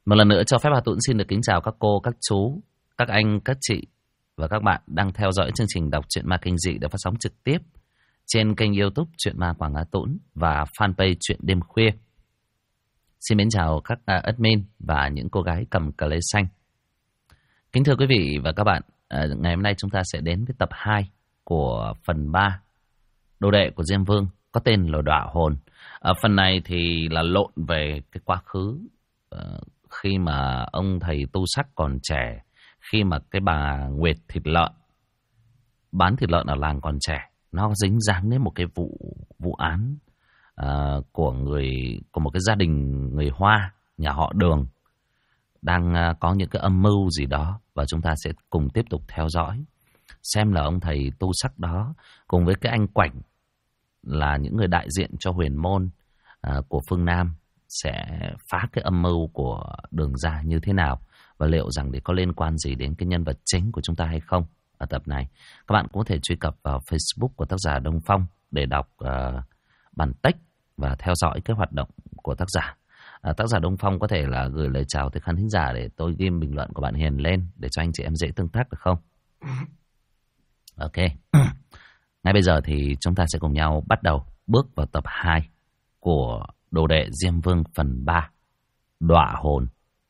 Một lần nữa cho phép Hà Tuấn xin được kính chào các cô, các chú, các anh, các chị và các bạn đang theo dõi chương trình đọc truyện ma kinh dị được phát sóng trực tiếp trên kênh YouTube Truyện Ma Quảng Hà Tuấn và fanpage Truyện Đêm Khuya. Xin mến chào các admin và những cô gái cầm cờ lê xanh. Kính thưa quý vị và các bạn, ngày hôm nay chúng ta sẽ đến với tập 2 của phần 3 Đồ đệ của Diêm Vương có tên là Đọa Hồn. Ở phần này thì là lộn về cái quá khứ khi mà ông thầy tu sắc còn trẻ, khi mà cái bà Nguyệt thịt lợn bán thịt lợn ở làng còn trẻ, nó dính dáng đến một cái vụ án của một cái gia đình người Hoa, nhà họ Đường đang có những cái âm mưu gì đó, và chúng ta sẽ cùng tiếp tục theo dõi xem là ông thầy tu sắc đó cùng với cái anh Quảnh là những người đại diện cho huyền môn của phương Nam sẽ phá cái âm mưu của Đường gia như thế nào, và liệu rằng để có liên quan gì đến cái nhân vật chính của chúng ta hay không. Ở tập này các bạn cũng có thể truy cập vào Facebook của tác giả Đông Phong để đọc bản text và theo dõi cái hoạt động của tác giả. Tác giả Đông Phong có thể là gửi lời chào tới khán thính giả để tôi ghim bình luận của bạn Hiền lên để cho anh chị em dễ tương tác được không? Ok. Ngay bây giờ thì chúng ta sẽ cùng nhau bắt đầu bước vào tập 2 của Đồ đệ Diêm Vương phần 3 Đọa Hồn.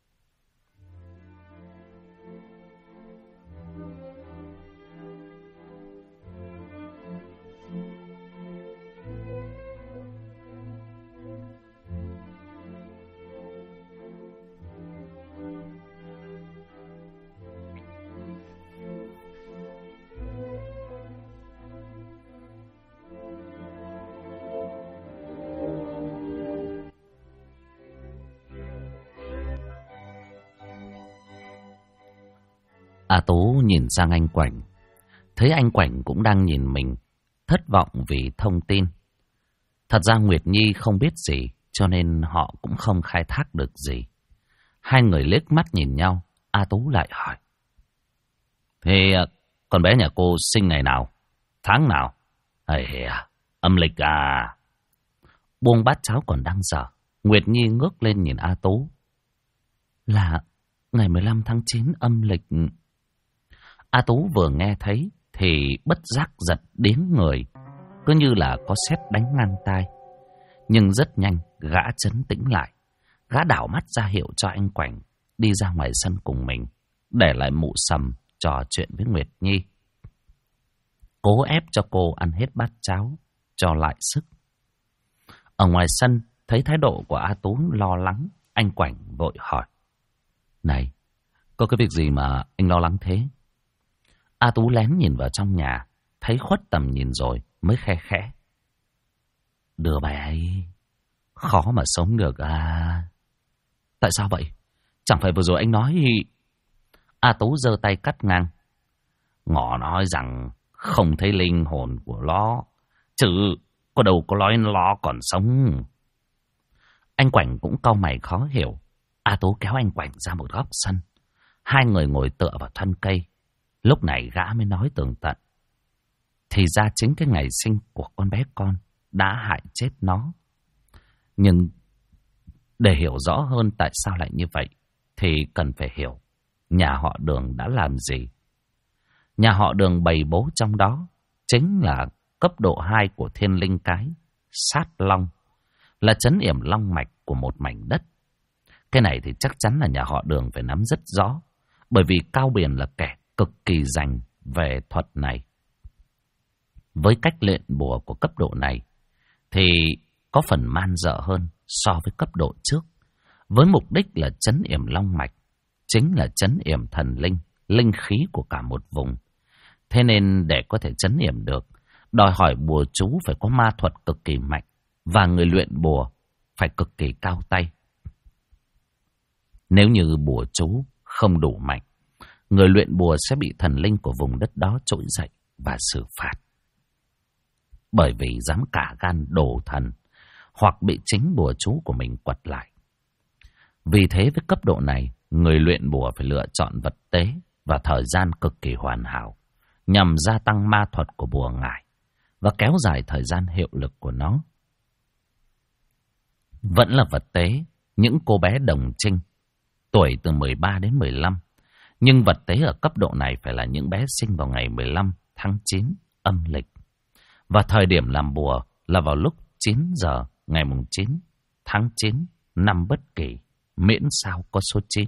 A Tú nhìn sang anh Quảnh, thấy anh Quảnh cũng đang nhìn mình, thất vọng vì thông tin. Thật ra Nguyệt Nhi không biết gì, cho nên họ cũng không khai thác được gì. Hai người liếc mắt nhìn nhau, A Tú lại hỏi: Thế con bé nhà cô sinh ngày nào? Tháng nào? Âm lịch à? Buông bát cháo còn đang dở, Nguyệt Nhi ngước lên nhìn A Tú. Là ngày 15 tháng 9 âm lịch. A Tú vừa nghe thấy thì bất giác giật điếng người, cứ như là có sét đánh ngang tai. Nhưng rất nhanh gã trấn tĩnh lại, gã đảo mắt ra hiệu cho anh Quảnh đi ra ngoài sân cùng mình, để lại Mụ Sầm trò chuyện với Nguyệt Nhi, cố ép cho cô ăn hết bát cháo cho lại sức. Ở ngoài sân thấy thái độ của A Tú lo lắng, anh Quảnh vội hỏi: Này, có cái việc gì mà anh lo lắng thế? A Tú lén nhìn vào trong nhà, thấy khuất tầm nhìn rồi mới khe khẽ: Đứa bé ấy khó mà sống được à? Tại sao vậy? Chẳng phải vừa rồi anh nói... A Tú giơ tay cắt ngang: Ngọ nói rằng không thấy linh hồn của nó, chứ có đâu có nói nó còn sống. Anh Quảnh cũng cau mày khó hiểu. A Tú kéo anh Quảnh ra một góc sân, hai người ngồi tựa vào thân cây. Lúc này gã mới nói tường tận: Thì ra chính cái ngày sinh của con bé con đã hại chết nó. Nhưng để hiểu rõ hơn tại sao lại như vậy thì cần phải hiểu nhà họ Đường đã làm gì. Nhà họ Đường bày bố trong đó chính là cấp độ 2 của thiên linh cái sát long, là trấn yểm long mạch của một mảnh đất. Cái này thì chắc chắn là nhà họ Đường phải nắm rất rõ, bởi vì Cao Biển là kẻ cực kỳ rành về thuật này. Với cách luyện bùa của cấp độ này thì có phần man dợ hơn so với cấp độ trước, với mục đích là trấn yểm long mạch, chính là trấn yểm thần linh, linh khí của cả một vùng. Thế nên để có thể trấn yểm được, đòi hỏi bùa chú phải có ma thuật cực kỳ mạnh, và người luyện bùa phải cực kỳ cao tay. Nếu như bùa chú không đủ mạnh, người luyện bùa sẽ bị thần linh của vùng đất đó trỗi dậy và xử phạt. Bởi vì dám cả gan đổ thần, hoặc bị chính bùa chú của mình quật lại. Vì thế với cấp độ này, người luyện bùa phải lựa chọn vật tế và thời gian cực kỳ hoàn hảo, nhằm gia tăng ma thuật của bùa ngải và kéo dài thời gian hiệu lực của nó. Vẫn là vật tế, những cô bé đồng trinh tuổi từ 13 đến 15. Nhưng vật tế ở cấp độ này phải là những bé sinh vào ngày 15 tháng 9 âm lịch. Và thời điểm làm bùa là vào lúc 9 giờ ngày 9 tháng 9 năm Bất Kỷ, miễn sao có số 9.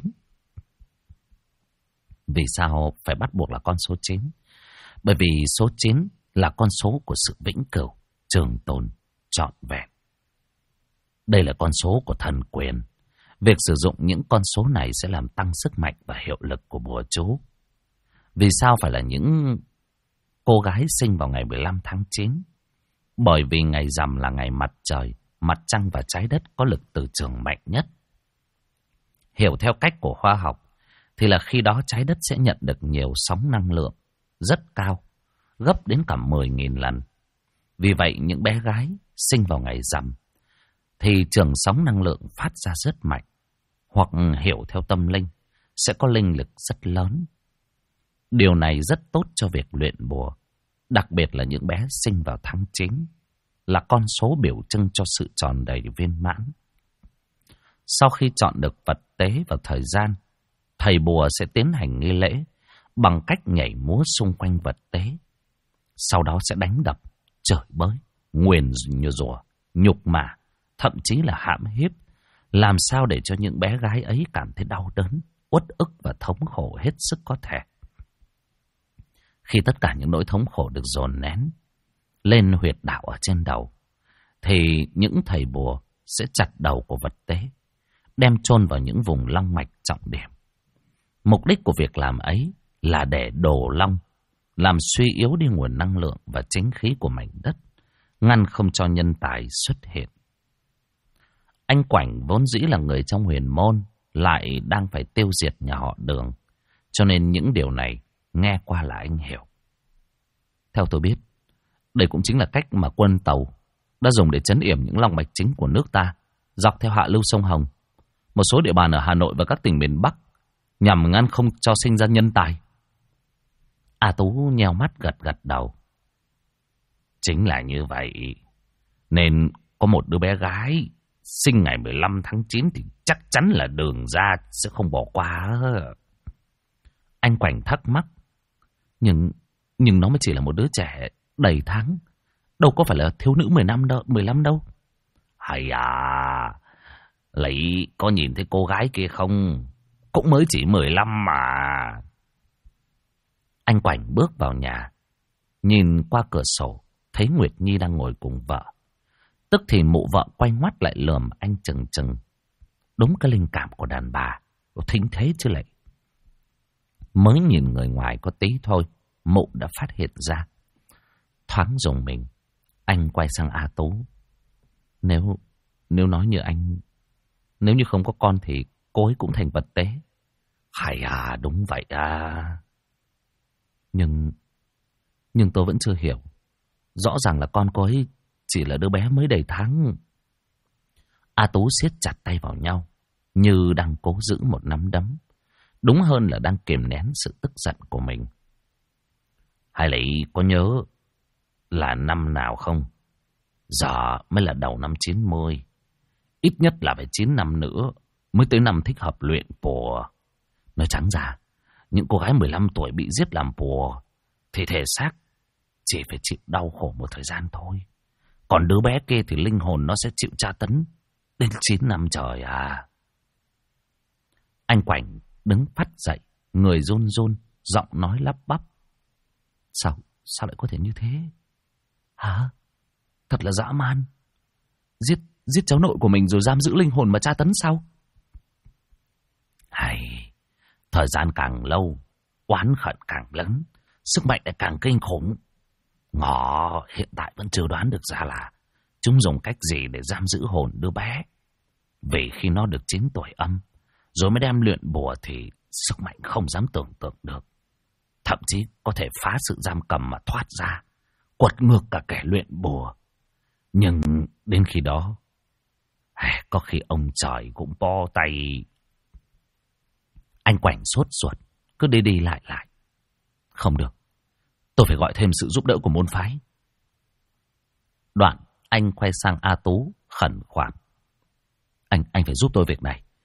Vì sao phải bắt buộc là con số 9? Bởi vì số 9 là con số của sự vĩnh cửu, trường tồn, trọn vẹn. Đây là con số của thần quyền. Việc sử dụng những con số này sẽ làm tăng sức mạnh và hiệu lực của bùa chú. Vì sao phải là những cô gái sinh vào ngày 15 tháng 9? Bởi vì ngày rằm là ngày mặt trời, mặt trăng và trái đất có lực từ trường mạnh nhất. Hiểu theo cách của khoa học, thì là khi đó trái đất sẽ nhận được nhiều sóng năng lượng rất cao, gấp đến cả 10.000 lần. Vì vậy những bé gái sinh vào ngày rằm thì trường sóng năng lượng phát ra rất mạnh, hoặc hiểu theo tâm linh sẽ có linh lực rất lớn. Điều này rất tốt cho việc luyện bùa, đặc biệt là những bé sinh vào tháng 9, là con số biểu trưng cho sự tròn đầy viên mãn. Sau khi chọn được vật tế và thời gian, thầy bùa sẽ tiến hành nghi lễ bằng cách nhảy múa xung quanh vật tế. Sau đó sẽ đánh đập, chửi bới, nguyền rủa, nhục mạ, thậm chí là hãm hiếp, làm sao để cho những bé gái ấy cảm thấy đau đớn, uất ức và thống khổ hết sức có thể. Khi tất cả những nỗi thống khổ được dồn nén lên huyệt đạo ở trên đầu, thì những thầy bùa sẽ chặt đầu của vật tế, đem chôn vào những vùng long mạch trọng điểm. Mục đích của việc làm ấy là để đổ long, làm suy yếu đi nguồn năng lượng và chính khí của mảnh đất, ngăn không cho nhân tài xuất hiện. Anh Quảnh vốn dĩ là người trong huyền môn, lại đang phải tiêu diệt nhà họ Đường, cho nên những điều này nghe qua là anh hiểu. Theo tôi biết, đây cũng chính là cách mà quân Tàu đã dùng để trấn yểm những long mạch chính của nước ta, dọc theo hạ lưu sông Hồng, một số địa bàn ở Hà Nội và các tỉnh miền Bắc, nhằm ngăn không cho sinh ra nhân tài. A Tú nheo mắt gật gật đầu. Chính là như vậy, nên có một đứa bé gái sinh ngày 15 tháng 9 thì chắc chắn là Đường ra sẽ không bỏ qua. Anh Quảnh thắc mắc. Nhưng nó mới chỉ là một đứa trẻ đầy tháng, đâu có phải là thiếu nữ 15 đâu. Hay à, lấy có nhìn thấy cô gái kia không? Cũng mới chỉ 15 mà. Anh Quảnh bước vào nhà, nhìn qua cửa sổ, thấy Nguyệt Nhi đang ngồi cùng vợ. Tức thì mụ vợ quay ngoắt lại lườm anh chừng chừng. Đúng cái linh cảm của đàn bà, thính thế chứ lại. Mới nhìn người ngoài có tí thôi, mụ đã phát hiện ra. Thoáng dùng mình, anh quay sang A Tú. Nếu nói như anh, nếu như không có con thì cô ấy cũng thành vật tế. Hay à, đúng vậy à. Nhưng tôi vẫn chưa hiểu. Rõ ràng là con cô ấy chỉ là đứa bé mới đầy tháng. A Tú siết chặt tay vào nhau, như đang cố giữ một nắm đấm. Đúng hơn là đang kiềm nén sự tức giận của mình. Hay là có nhớ là năm nào không? Giờ mới là đầu năm 90. Ít nhất là phải 9 năm nữa mới tới năm thích hợp luyện bùa. Nói trắng ra, những cô gái 15 tuổi bị giết làm bùa thì thể xác chỉ phải chịu đau khổ một thời gian thôi. Còn đứa bé kia thì linh hồn nó sẽ chịu tra tấn đến 9 năm trời à. Anh Quảnh đứng phắt dậy, người run run, giọng nói lắp bắp. Sao lại có thể như thế? Hả? Thật là dã man. Giết cháu nội của mình rồi giam giữ linh hồn mà tra tấn sao? Hay, thời gian càng lâu, oán hận càng lớn, sức mạnh lại càng kinh khủng. Ngọ hiện tại vẫn chưa đoán được ra là chúng dùng cách gì để giam giữ hồn đứa bé. Vì khi nó được 9 tuổi âm, rồi mới đem luyện bùa thì sức mạnh không dám tưởng tượng được. Thậm chí có thể phá sự giam cầm mà thoát ra, quật ngược cả kẻ luyện bùa. Nhưng đến khi đó, có khi ông trời cũng bo tay. Anh Quảnh sốt ruột, cứ đi lại. Không được, tôi phải gọi thêm sự giúp đỡ của môn phái. Đoạn anh quay sang A Tú khẩn khoản. Anh phải giúp tôi việc này.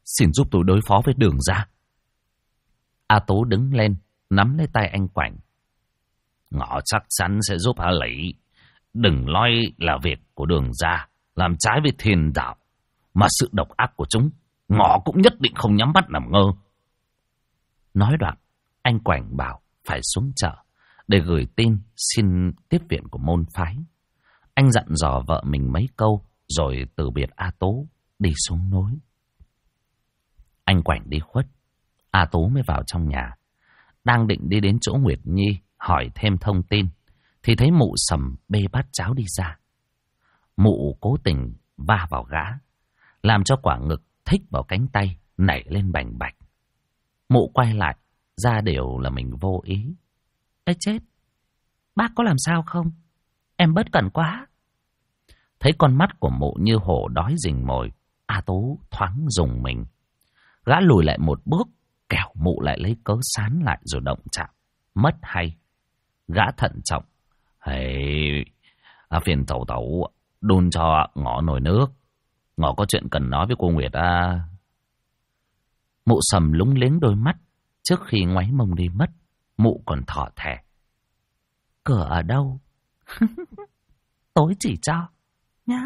Xin giúp tôi đối phó với Đường gia. A Tú đứng lên, nắm lấy tay anh Quảnh. Ngọ chắc chắn sẽ giúp A Lý. Đừng nói là việc của Đường gia làm trái với thiên đạo, mà sự độc ác của chúng, Ngọ cũng nhất định không nhắm mắt nằm ngơ. Nói đoạn, anh Quảnh bảo phải xuống chợ để gửi tin xin tiếp viện của môn phái. Anh dặn dò vợ mình mấy câu rồi từ biệt A Tú đi xuống núi. Anh Quảnh đi khuất, A Tú mới vào trong nhà. Đang định đi đến chỗ Nguyệt Nhi hỏi thêm thông tin thì thấy mụ Sầm bê bát cháo đi ra. Mụ cố tình va vào gã, làm cho quả ngực thích vào cánh tay nảy lên bành bạch. Mụ quay lại, ra đều là mình vô ý. Ê chết, bác có làm sao không? Em bất cẩn quá. Thấy con mắt của mụ như hổ đói rình mồi, A Tú thoáng rùng mình. Gã lùi lại một bước, kẻo mụ lại lấy cớ sán lại rồi động chạm. Mất hay. Gã thận trọng. Hey, phiền tẩu tẩu đun cho Ngọ nồi nước. Ngọ có chuyện cần nói với cô Nguyệt à. Mụ Sầm lúng liếng đôi mắt. Trước khi ngoáy mông đi mất, mụ còn thỏ thẻ. Cửa ở đâu? Tối chỉ cho nhá.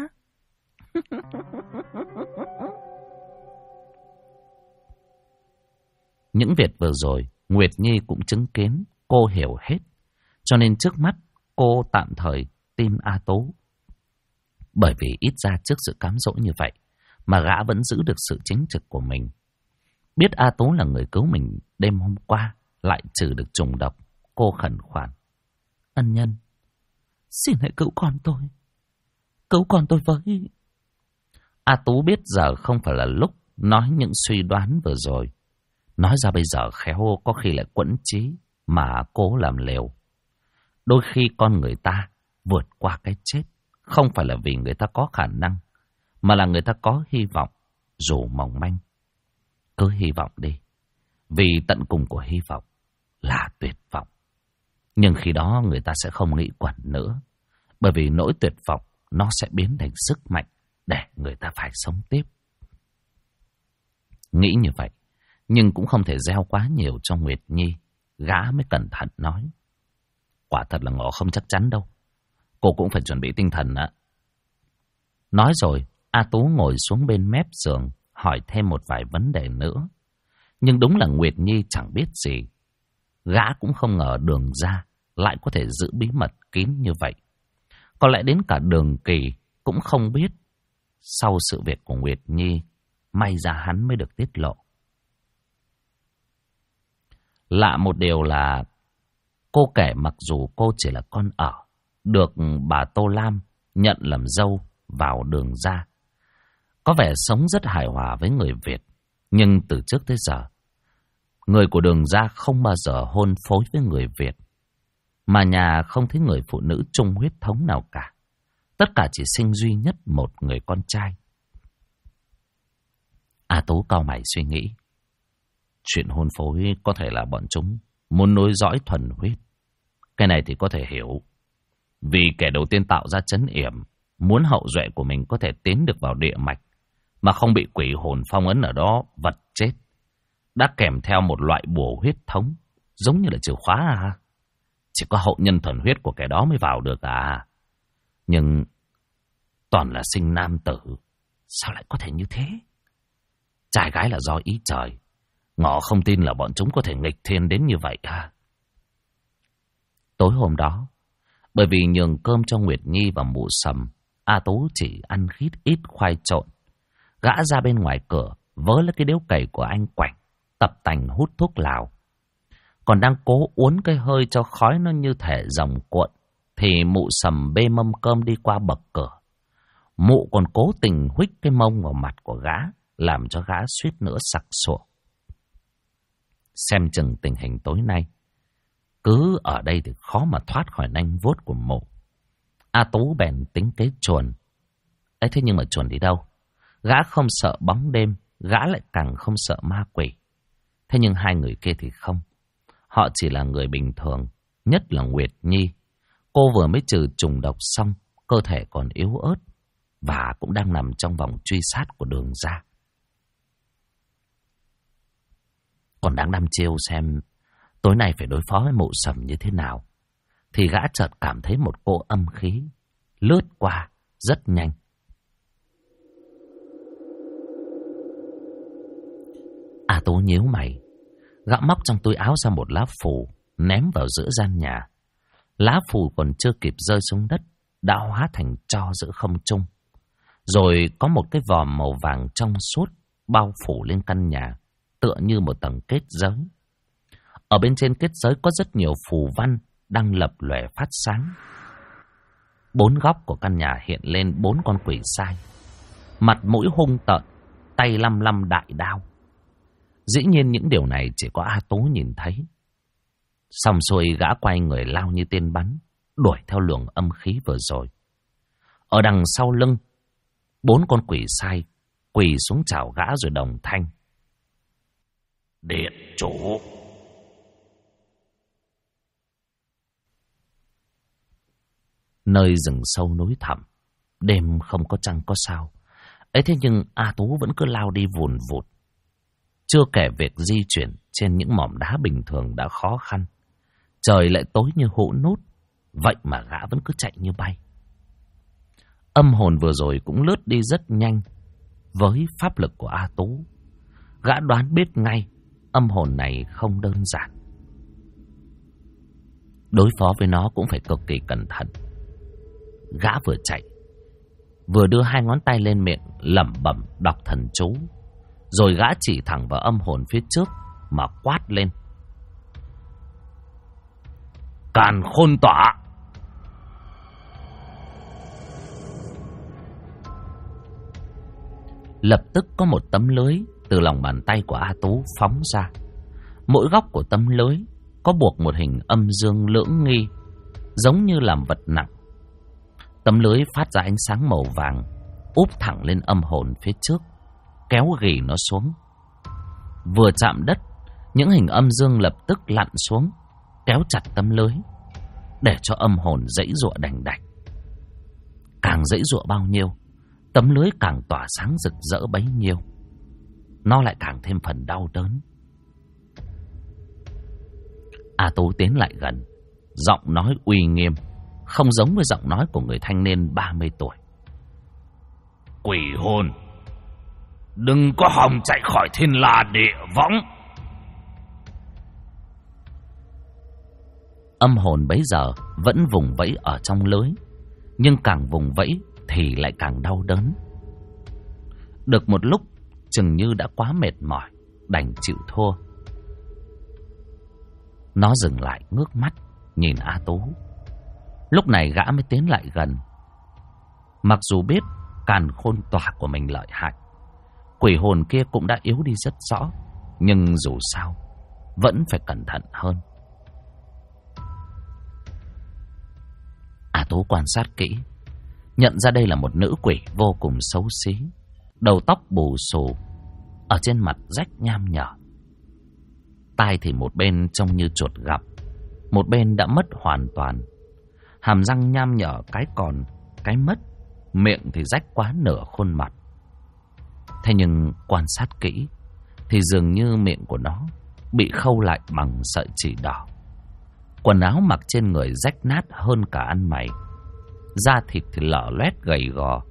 Những việc vừa rồi Nguyệt Nhi cũng chứng kiến, cô hiểu hết. Cho nên trước mắt cô tạm thời tin A Tú. Bởi vì ít ra trước sự cám dỗ như vậy mà gã vẫn giữ được sự chính trực của mình. Biết A Tú là người cứu mình đêm hôm qua, lại trừ được trùng độc, cô khẩn khoản. Ân nhân, xin hãy cứu con tôi. Cứu con tôi với. A Tú biết giờ không phải là lúc nói những suy đoán vừa rồi. Nói ra bây giờ khéo có khi lại quẫn trí mà cố làm liều. Đôi khi con người ta vượt qua cái chết không phải là vì người ta có khả năng, mà là người ta có hy vọng, dù mỏng manh. Cứ hy vọng đi, vì tận cùng của hy vọng là tuyệt vọng. Nhưng khi đó người ta sẽ không nghĩ quẩn nữa, bởi vì nỗi tuyệt vọng nó sẽ biến thành sức mạnh để người ta phải sống tiếp. Nghĩ như vậy, nhưng cũng không thể gieo quá nhiều cho Nguyệt Nhi. Gã mới cẩn thận nói. Quả thật là Ngọ không chắc chắn đâu. Cô cũng phải chuẩn bị tinh thần ạ. Nói rồi, A Tú ngồi xuống bên mép giường, hỏi thêm một vài vấn đề nữa. Nhưng đúng là Nguyệt Nhi chẳng biết gì. Gã cũng không ngờ Đường gia lại có thể giữ bí mật kín như vậy. Có lẽ đến cả Đường Kỳ cũng không biết. Sau sự việc của Nguyệt Nhi, may ra hắn mới được tiết lộ. Lạ một điều là cô kể mặc dù cô chỉ là con ở, được bà Tô Lam nhận làm dâu vào Đường gia, có vẻ sống rất hài hòa với người Việt. Nhưng từ trước tới giờ, người của Đường gia không bao giờ hôn phối với người Việt. Mà nhà không thấy người phụ nữ chung huyết thống nào cả. Tất cả chỉ sinh duy nhất một người con trai. A Tú cau mày suy nghĩ. Chuyện hôn phối có thể là bọn chúng muốn nối dõi thuần huyết. Cái này thì có thể hiểu. Vì kẻ đầu tiên tạo ra trấn yểm, muốn hậu duệ của mình có thể tiến được vào địa mạch mà không bị quỷ hồn phong ấn ở đó vật chết, đã kèm theo một loại bùa huyết thống, giống như là chìa khóa à. Chỉ có hậu nhân thuần huyết của kẻ đó mới vào được à. Nhưng toàn là sinh nam tử, sao lại có thể như thế? Trai gái là do ý trời. Ngọ không tin là bọn chúng có thể nghịch thiên đến như vậy à. Tối hôm đó, bởi vì nhường cơm cho Nguyệt Nhi và mụ Sầm, A Tú chỉ ăn ít khoai trộn. Gã ra bên ngoài cửa, vớ lấy cái điếu cày của anh Quảnh, tập tành hút thuốc lào. Còn đang cố uốn cái hơi cho khói nó như thể rồng cuộn, thì mụ Sầm bê mâm cơm đi qua bậc cửa. Mụ còn cố tình huých cái mông vào mặt của gã, làm cho gã suýt nữa sặc sụa. Xem chừng tình hình tối nay, cứ ở đây thì khó mà thoát khỏi nanh vuốt của mụ. A Tú bèn tính kế chuồn. Ấy thế nhưng mà chuồn đi đâu? Gã không sợ bóng đêm, gã lại càng không sợ ma quỷ. Thế nhưng hai người kia thì không. Họ chỉ là người bình thường, nhất là Nguyệt Nhi. Cô vừa mới trừ trùng độc xong, cơ thể còn yếu ớt và cũng đang nằm trong vòng truy sát của Đường gia. Còn đang đăm chiêu xem tối nay phải đối phó với Mụ Sầm như thế nào, thì gã chợt cảm thấy một cỗ âm khí lướt qua rất nhanh. A Tú nhíu mày, gã móc trong túi áo ra một lá phù ném vào giữa gian nhà. Lá phù còn chưa kịp rơi xuống đất đã hóa thành tro giữa không trung. Rồi có một cái vòm màu vàng trong suốt bao phủ lên căn nhà, tựa như một tầng kết giới. Ở bên trên kết giới có rất nhiều phù văn đang lập lòe phát sáng. 4 góc của căn nhà hiện lên 4 con quỷ sai, mặt mũi hung tợn, tay lăm lăm đại đao. Dĩ nhiên những điều này chỉ có A Tú nhìn thấy. Xong xuôi gã quay người lao như tên bắn, đuổi theo luồng âm khí vừa rồi. Ở đằng sau lưng, 4 con quỷ sai quỳ xuống chào gã rồi đồng thanh: "Điện chủ." Nơi rừng sâu núi thẳm, đêm không có trăng có sao. Ấy thế nhưng A Tú vẫn cứ lao đi vùn vụt. Chưa kể việc di chuyển trên những mỏm đá bình thường đã khó khăn, trời lại tối như hũ nút, vậy mà gã vẫn cứ chạy như bay. Âm hồn vừa rồi cũng lướt đi rất nhanh. Với pháp lực của A Tú, gã đoán biết ngay âm hồn này không đơn giản. Đối phó với nó cũng phải cực kỳ cẩn thận. Gã vừa chạy, vừa đưa 2 ngón tay lên miệng lẩm bẩm đọc thần chú. Rồi gã chỉ thẳng vào âm hồn phía trước mà quát lên: "Càn khôn tỏa!" Lập tức có một tấm lưới từ lòng bàn tay của A Tú phóng ra. Mỗi góc của tấm lưới có buộc một hình âm dương lưỡng nghi, giống như làm vật nặng. Tấm lưới phát ra ánh sáng màu vàng, úp thẳng lên âm hồn phía trước, kéo ghì nó xuống. Vừa chạm đất, những hình âm dương lập tức lặn xuống, kéo chặt tấm lưới, để cho âm hồn giãy giụa đành đạch. Càng giãy giụa bao nhiêu, tấm lưới càng tỏa sáng rực rỡ bấy nhiêu. Nó lại càng thêm phần đau đớn. A Tú tiến lại gần, giọng nói uy nghiêm, không giống với giọng nói của người thanh niên 30 tuổi. "Quỷ hồn, đừng có hòng chạy khỏi thiên la địa võng." Âm hồn bấy giờ vẫn vùng vẫy ở trong lưới, nhưng càng vùng vẫy thì lại càng đau đớn. Được một lúc, chừng như đã quá mệt mỏi, đành chịu thua. Nó dừng lại ngước mắt nhìn A Tú. Lúc này gã mới tiến lại gần. Mặc dù biết càn khôn tỏa của mình lợi hại, quỷ hồn kia cũng đã yếu đi rất rõ, nhưng dù sao vẫn phải cẩn thận hơn. A Tú quan sát kỹ, nhận ra đây là một nữ quỷ vô cùng xấu xí, đầu tóc bù xù, ở trên mặt rách nham nhở. Tai thì một bên trông như chuột gặp, một bên đã mất hoàn toàn. Hàm răng nham nhở cái còn, cái mất, miệng thì rách quá nửa khuôn mặt. Thế nhưng quan sát kỹ thì dường như miệng của nó bị khâu lại bằng sợi chỉ đỏ. Quần áo mặc trên người rách nát hơn cả ăn mày, da thịt thì lở loét gầy gò.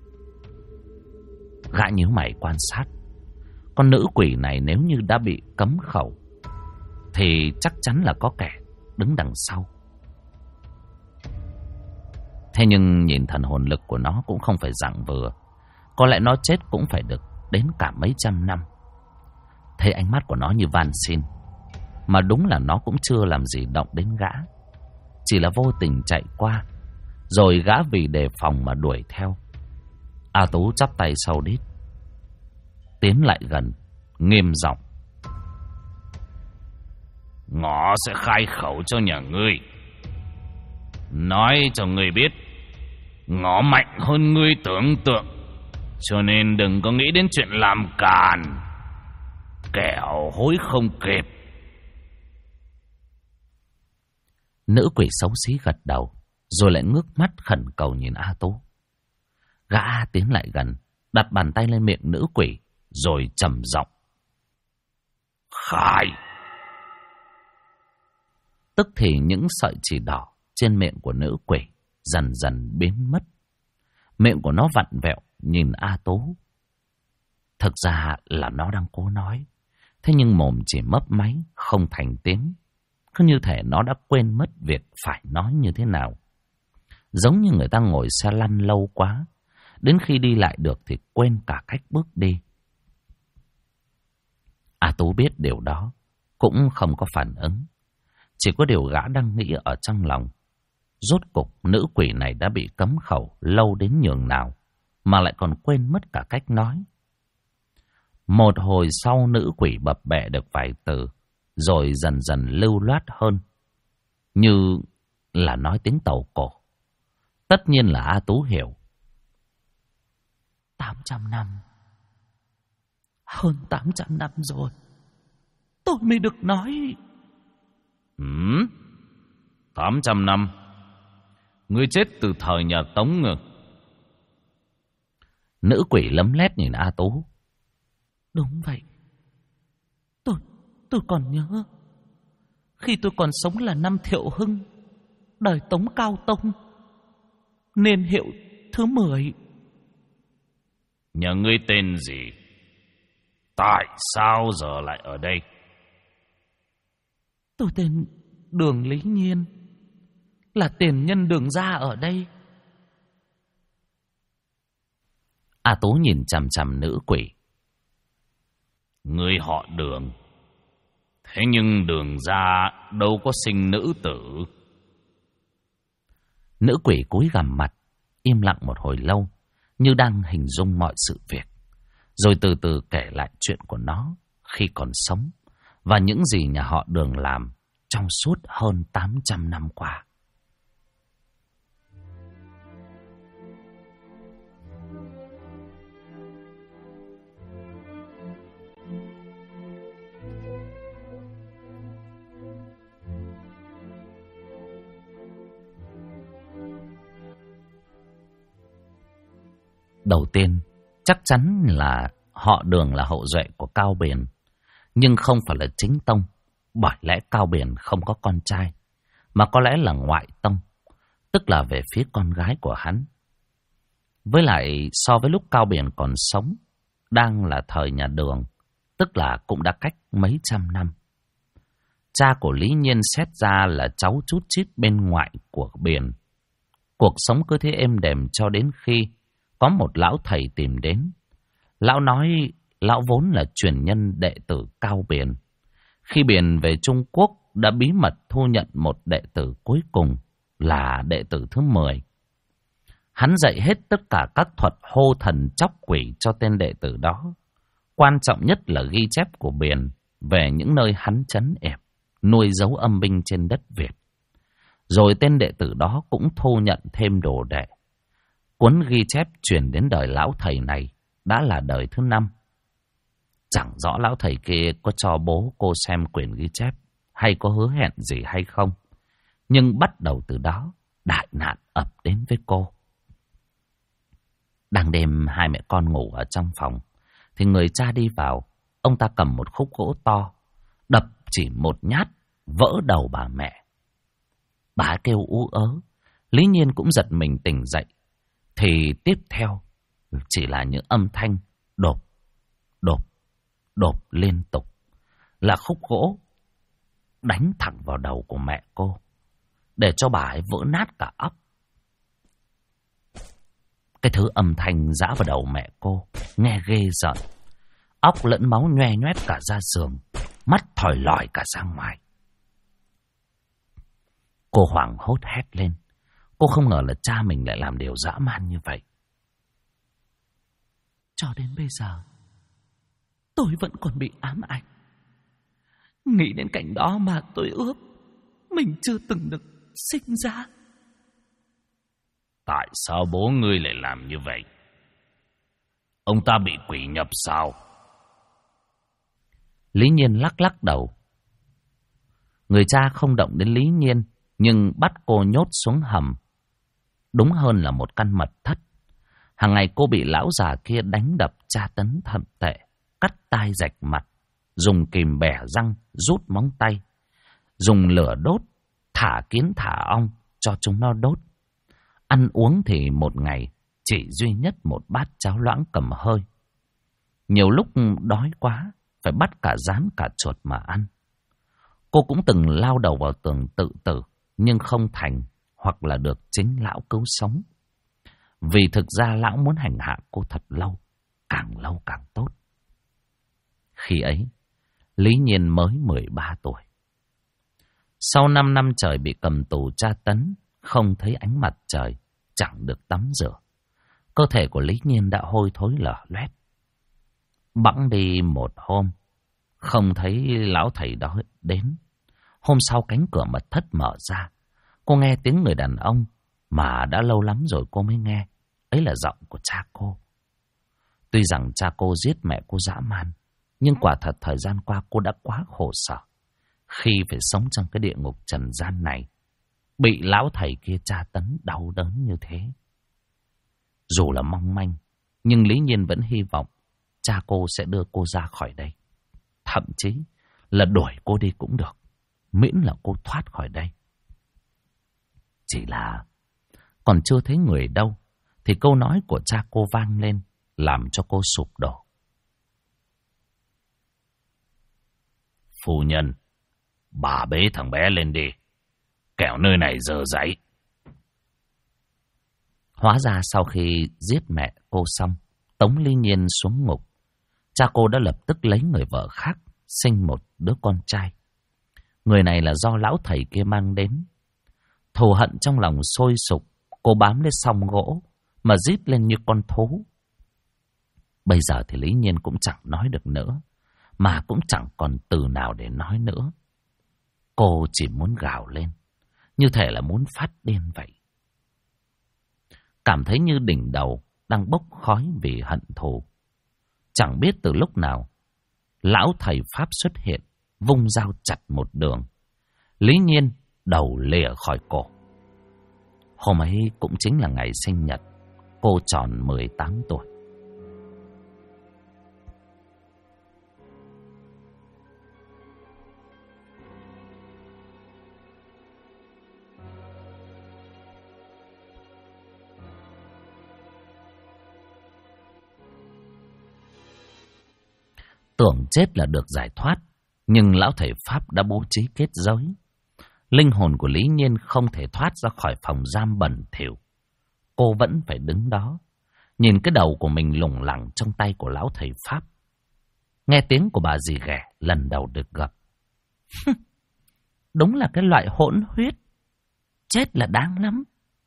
Gã nhíu mày quan sát. Con nữ quỷ này nếu như đã bị cấm khẩu thì chắc chắn là có kẻ đứng đằng sau. Thế nhưng nhìn thần hồn lực của nó cũng không phải dạng vừa, có lẽ nó chết cũng phải được đến cả mấy trăm năm. Thấy ánh mắt của nó như van xin, mà đúng là nó cũng chưa làm gì động đến gã, chỉ là vô tình chạy qua, rồi gã vì đề phòng mà đuổi theo. A Tú chắp tay sau đít, tiến lại gần, nghiêm giọng: "Ngọ sẽ khai khẩu cho nhà ngươi, nói cho ngươi biết Ngọ mạnh hơn ngươi tưởng tượng, cho nên đừng có nghĩ đến chuyện làm càn, kẻo hối không kịp." Nữ quỷ xấu xí gật đầu, rồi lại ngước mắt khẩn cầu nhìn A Tú. Gã tiến lại gần, đặt bàn tay lên miệng nữ quỷ, rồi trầm giọng: Khai! Tức thì những sợi chỉ đỏ trên miệng của nữ quỷ dần dần biến mất. Miệng của nó vặn vẹo nhìn A Tú. Thực ra là nó đang cố nói, thế nhưng mồm chỉ mấp máy, không thành tiếng. Cứ như thể nó đã quên mất việc phải nói như thế nào. Giống như người ta ngồi xe lăn lâu quá, đến khi đi lại được thì quên cả cách bước đi. A Tú biết điều đó, cũng không có phản ứng. Chỉ có điều gã đang nghĩ ở trong lòng. Rốt cục nữ quỷ này đã bị cấm khẩu lâu đến nhường nào, mà lại còn quên mất cả cách nói. Một hồi sau nữ quỷ bập bẹ được vài từ, rồi dần dần lưu loát hơn, như là nói tiếng Tàu Cổ. Tất nhiên là A Tú hiểu. 800 năm. Hơn 800 năm rồi, tôi mới được nói. 800 năm? Ngươi chết từ thời nhà Tống ngờ? Nữ quỷ lấm lét nhìn A Tú. Đúng vậy. Tôi còn nhớ, khi tôi còn sống là năm Thiệu Hưng, đời Tống Cao Tông, niên hiệu thứ 10. Nhà ngươi tên gì? Tại sao giờ lại ở đây? Tôi tên Đường Lý Nhiên, là tiền nhân Đường gia ở đây. A Tú nhìn chằm chằm nữ quỷ. Ngươi họ Đường, thế nhưng Đường gia đâu có sinh nữ tử. Nữ quỷ cúi gằm mặt, im lặng một hồi lâu, như đang hình dung mọi sự việc, rồi từ từ kể lại chuyện của nó khi còn sống và những gì nhà họ Đường làm trong suốt hơn 800 năm qua. Đầu tiên, chắc chắn là họ Đường là hậu duệ của Cao Biền, nhưng không phải là chính tông, bởi lẽ Cao Biền không có con trai, mà có lẽ là ngoại tông, tức là về phía con gái của hắn. Với lại so với lúc Cao Biền còn sống, đang là thời nhà Đường, tức là cũng đã cách mấy trăm năm. Cha của Lý Nhiên xét ra là cháu chút chít bên ngoại của Biền. Cuộc sống cứ thế êm đềm cho đến khi có một lão thầy tìm đến. Lão nói lão vốn là truyền nhân đệ tử Cao Biền. Khi Biền về Trung Quốc đã bí mật thu nhận một đệ tử cuối cùng là đệ tử thứ 10. Hắn dạy hết tất cả các thuật hô thần chóc quỷ cho tên đệ tử đó. Quan trọng nhất là ghi chép của Biền về những nơi hắn trấn ẹp, nuôi giấu âm binh trên đất Việt. Rồi tên đệ tử đó cũng thu nhận thêm đồ đệ. Cuốn ghi chép truyền đến đời lão thầy này đã là đời thứ 5. Chẳng rõ lão thầy kia có cho bố cô xem quyển ghi chép hay có hứa hẹn gì hay không. Nhưng bắt đầu từ đó, đại nạn ập đến với cô. Đang đêm hai mẹ con ngủ ở trong phòng, thì người cha đi vào. Ông ta cầm một khúc gỗ to, đập chỉ một nhát, vỡ đầu bà mẹ. Bà kêu ú ớ. Lý Nhiên cũng giật mình tỉnh dậy. Thì tiếp theo chỉ là những âm thanh đột, đột, đột liên tục. Là khúc gỗ đánh thẳng vào đầu của mẹ cô, để cho bà ấy vỡ nát cả óc. Cái thứ âm thanh giã vào đầu mẹ cô nghe ghê rợn. Óc lẫn máu nhoe nhoét cả ra giường, mắt thòi lòi cả ra ngoài. Cô hoảng hốt hét lên. Cô không ngờ là cha mình lại làm điều dã man như vậy. Cho đến bây giờ, tôi vẫn còn bị ám ảnh. Nghĩ đến cảnh đó mà tôi ước mình chưa từng được sinh ra. Tại sao bố ngươi lại làm như vậy? Ông ta bị quỷ nhập sao? Lý Nhiên lắc lắc đầu. Người cha không động đến Lý Nhiên, nhưng bắt cô nhốt xuống hầm. Đúng hơn là một căn mật thất. Hàng ngày cô bị lão già kia đánh đập tra tấn thậm tệ, cắt tai rạch mặt. dùng kìm bẻ răng, rút móng tay, dùng lửa đốt, thả kiến thả ong cho chúng nó đốt. Ăn uống thì một ngày chỉ duy nhất một bát cháo loãng cầm hơi. Nhiều lúc đói quá, phải bắt cả rán cả chuột mà ăn. Cô cũng từng lao đầu vào tường tự tử, nhưng không thành, hoặc là được chính lão cứu sống. Vì thực ra lão muốn hành hạ cô thật lâu càng tốt. Khi ấy, Lý Nhiên mới 13 tuổi. Sau 5 năm trời bị cầm tù tra tấn, không thấy ánh mặt trời, chẳng được tắm rửa, cơ thể của Lý Nhiên đã hôi thối lở loét. Bẵng đi một hôm, không thấy lão thầy đó đến. Hôm sau cánh cửa mật thất mở ra, cô nghe tiếng người đàn ông mà đã lâu lắm rồi cô mới nghe. Ấy là giọng của cha cô. Tuy rằng cha cô giết mẹ cô dã man, nhưng quả thật thời gian qua cô đã quá khổ sở khi phải sống trong cái địa ngục trần gian này, bị lão thầy kia tra tấn đau đớn như thế. Dù là mong manh, nhưng Lý Nhiên vẫn hy vọng cha cô sẽ đưa cô ra khỏi đây. Thậm chí là đuổi cô đi cũng được, miễn là cô thoát khỏi đây. Chỉ là còn chưa thấy người đâu, thì câu nói của cha cô vang lên, làm cho cô sụp đổ. Phu nhân, bà bế thằng bé lên đi, kẻo nơi này dơ giấy. Hóa ra sau khi giết mẹ cô xong, tống Lý Nhiên xuống ngục, cha cô đã lập tức lấy người vợ khác, sinh một đứa con trai. Người này là do lão thầy kia mang đến. Thù hận trong lòng sôi sục, cô bám lên song gỗ mà rít lên như con thú. Bây giờ thì Lý Nhiên cũng chẳng nói được nữa, mà cũng chẳng còn từ nào để nói nữa. Cô chỉ muốn gào lên, như thể là muốn phát điên vậy. Cảm thấy như đỉnh đầu đang bốc khói vì hận thù. Chẳng biết từ lúc nào, lão thầy Pháp xuất hiện, vung dao chặt một đường. Lý Nhiên đầu lìa khỏi cổ. Hôm ấy cũng chính là ngày sinh nhật, cô tròn 18 tuổi. Tưởng chết là được giải thoát, nhưng lão thầy Pháp đã bố trí kết giới. Linh hồn của Lý Nhiên không thể thoát ra khỏi phòng giam bẩn thỉu. Cô vẫn phải đứng đó, nhìn cái đầu của mình lủng lẳng trong tay của lão thầy Pháp. Nghe tiếng của bà dì ghẻ lần đầu được gặp. Đúng là cái loại hỗn huyết, chết là đáng lắm.